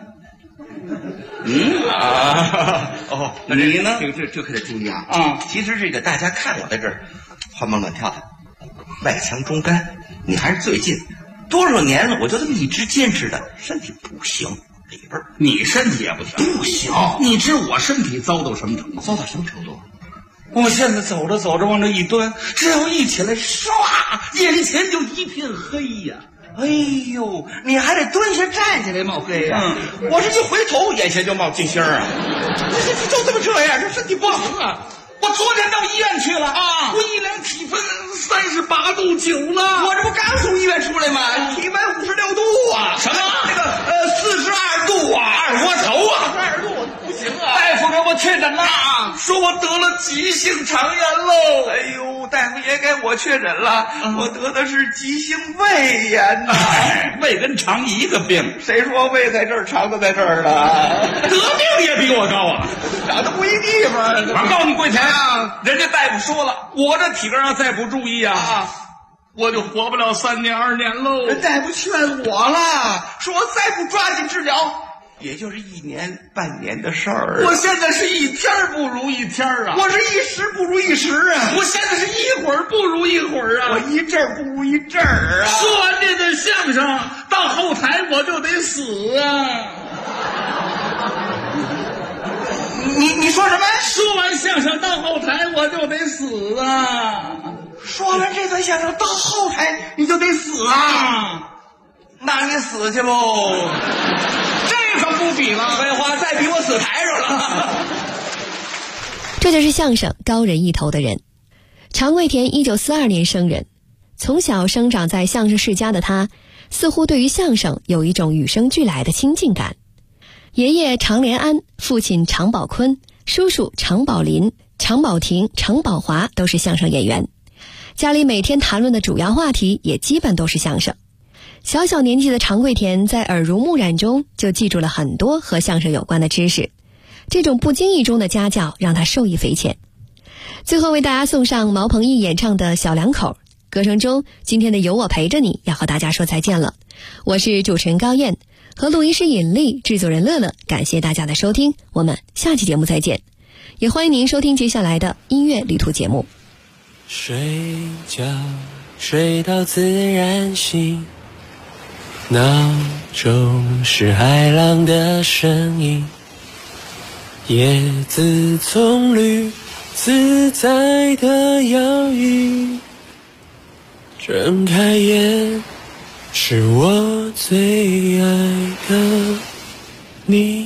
你呢？ 这可得注意啊！其实这个大家看我在这儿活蹦乱跳的，外强中干，你还是最近多少年了，我就这么一直坚持的，身体不行。里边你身体也不行， 不行。 你知我身体糟到什么程度？ 糟到什么程度？ 我现在走着走着往这一蹲，只要一起来，唰，眼前就一片黑呀！ 哎呦，你还得蹲下站起来冒黑呀！我这一回头，眼前就冒金星啊！你就这么这样，这身体不行啊！ 我昨天到医院去了啊！我一量体温38度9了， 我这不刚从医院出来吗？体温56度啊！ 什么？ 那个42度啊！ 二锅头啊 ！42度不行啊！ 大夫给我确诊了，说我得了急性肠炎喽！ 哎呦，大夫也给我确诊了，我得的是急性胃炎呐！ 胃跟肠一个病， 谁说胃在这儿，肠子在这儿了？ 得病也比我高啊！ 长得不一地方。 我告诉你，桂田啊，人家大夫说了，我这体格要再不注意啊，我就活不了3年2年喽。 人大夫劝我了，说我再不抓紧治疗， 也就是1年半年的事儿。 我现在是一天不如一天啊！ 我是一时不如一时啊！ 我现在是一会儿不如一会儿啊！ 我一阵儿不如一阵儿啊！ 说完这段相声，到后台我就得死啊！ 你说什么？ 说完相声到后台我就得死啊！ 说完这段相声到后台你就得死啊！那你死去喽！ 这可不比了， 废话，再比我死台上了。 这就是相声高人一头的人。常贵田1942年生人，从小生长在相声世家的他，似乎对于相声有一种与生俱来的亲近感。爷爷常连安，父亲常宝坤，叔叔常宝林、常宝霆、常宝华都是相声演员。家里每天谈论的主要话题也基本都是相声。小小年纪的常贵田在耳濡目染中就记住了很多和相声有关的知识，这种不经意中的家教让他受益匪浅。最后为大家送上毛鹏毅演唱的《小两口》，歌声中今天的有我陪着你要和大家说再见了。我是主持人高燕，和录音师尹丽、制作人乐乐，感谢大家的收听，我们下期节目再见。也欢迎您收听接下来的音乐旅途节目。 睡觉睡到自然醒，闹钟是海浪的声音，叶子葱绿自在的摇曳，睁开眼是我最爱的你。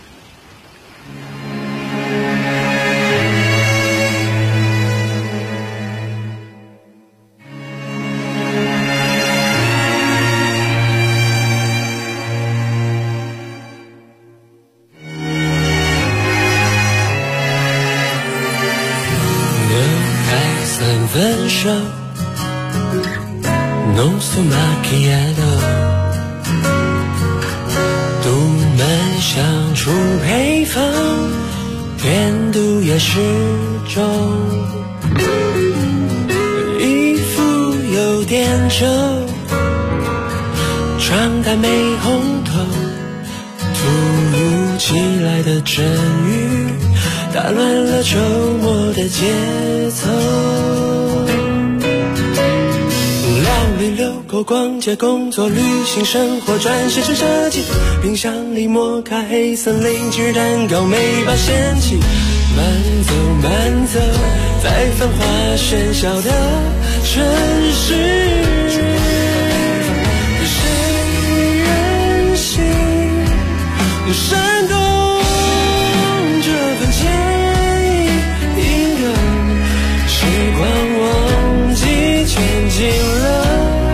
分手浓缩玛奇亚朵，独门相处配方，甜度也适中，衣服有点皱，床单没红透，突如其来的阵雨打乱了周末的节奏，料理遛狗逛街工作旅行生活转写成设计，冰箱里摩卡黑森林鸡蛋糕没把嫌弃，慢走慢走在繁华喧嚣的城市，谁任性煽动这份歉意，因为时光忘记前进了，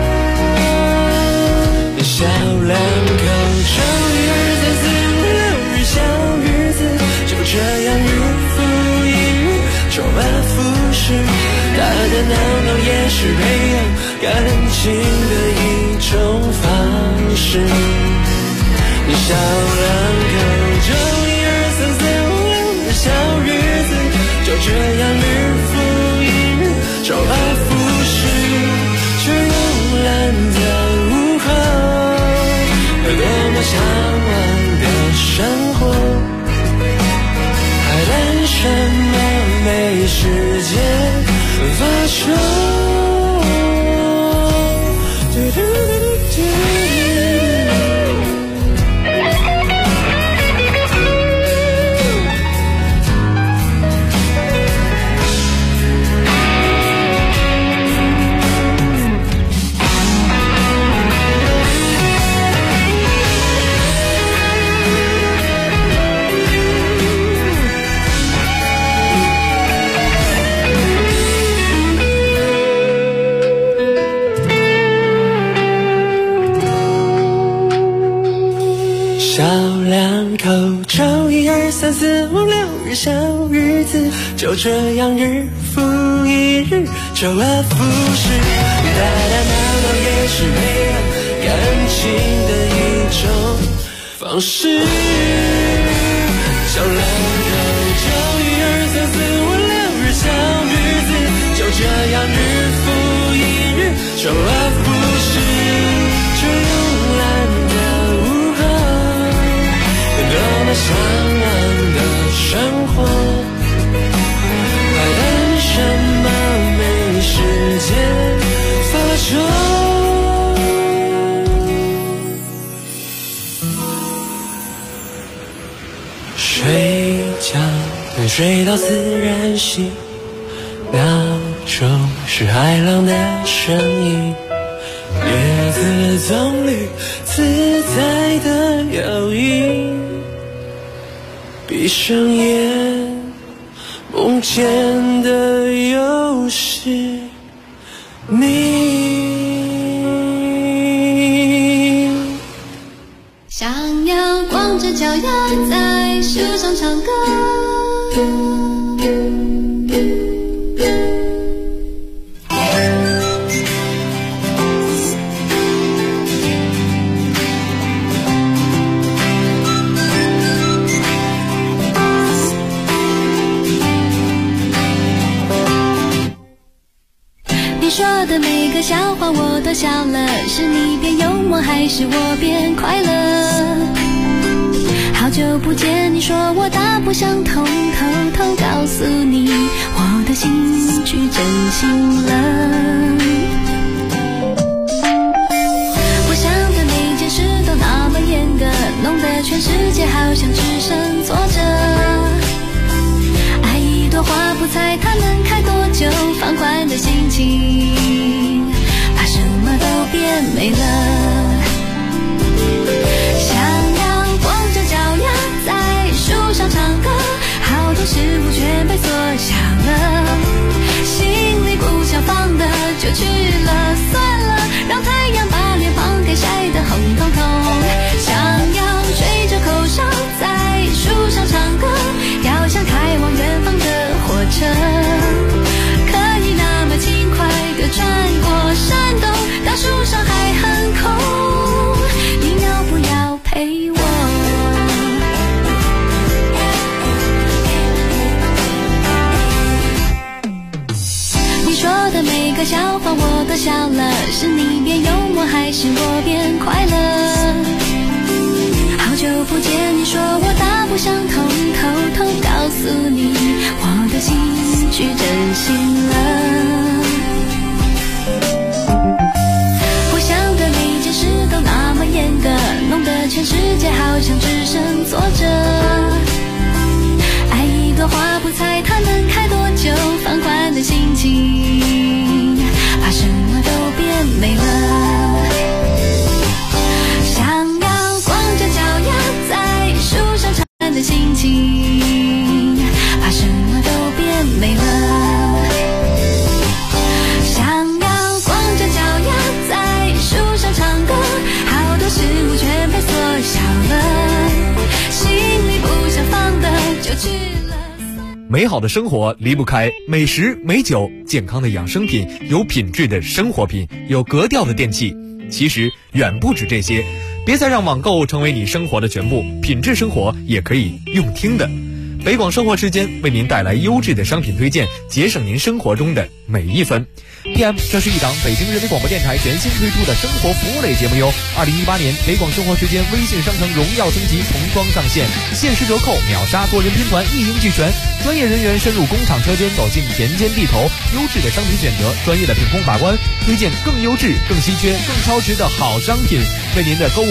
小两口周一2、3、4、5、6日小日子，就这样日复一日，周而复始，打打闹闹也是培养感情的一种方式，小两口周一2、3、4、5、6日小日子，就这样日复一日，周而复始，却慵懒的午后，多么向往的生活，还谈什么没时间发愁。小两口周一2、3、4、5、6日小日子，就这样日复一日，周而复始，打打闹闹也是培养感情的一种方式，小两口周一2、3、4、5、6日小日子，就这样日复一日，周而复始，这慵懒的午后， 睡到自然醒，闹钟是海浪的声音，叶子棕榈自在的摇曳，闭上眼梦见的又是你。 想要光着脚丫在树上唱歌，你说的每个笑话我都笑了，是你变幽默还是我变快乐？好久不见，你说我大不相同，偷偷告诉你我的心去真心了。我想的每件事都那么严格，弄得全世界好像只剩坐着。爱一朵花不猜它能开多久，放宽的心情把什么都变美了。想要光着脚丫在树上唱歌，好多事物全被缩小了，心里不想放的就去了，算了，让太阳把脸庞给晒得红彤彤。想要吹着口哨在树上唱歌，要像开往远方的火车，可以那么轻快地穿过山洞，当树上还很空，你要不要陪我？你说的每个笑话我都笑了，是你变幽默还是我变快乐？好久不见，你说我大不相同，偷偷告诉你我的心去真心了。我想的每件事都那么严格，弄得全世界好像只剩坐着。爱一朵花不猜它能开多久，放宽的心情把什么都变美了。想要光着脚丫在树上唱的心情把什么都变美了。想要光着脚丫在树上唱歌，好多事物全被缩小了，心里不想放的就去了。 美好的生活离不开美食美酒，健康的养生品，有品质的生活品，有格调的电器。其实远不止这些，别再让网购成为你生活的全部，品质生活也可以用听的。北广生活之间为您带来优质的商品推荐，节省您生活中的每一分。PM， 这是一档北京人民广播电台全新推出的生活服务类节目哟。2018年北广生活之间微信商城荣耀升级，童装上线，限时折扣，秒杀，多人拼团，一应俱全。专业人员深入工厂车间，走进田间地头，优质的商品选择，专业的品控把关，推荐更优质、更稀缺、更超值的好商品，为您的购物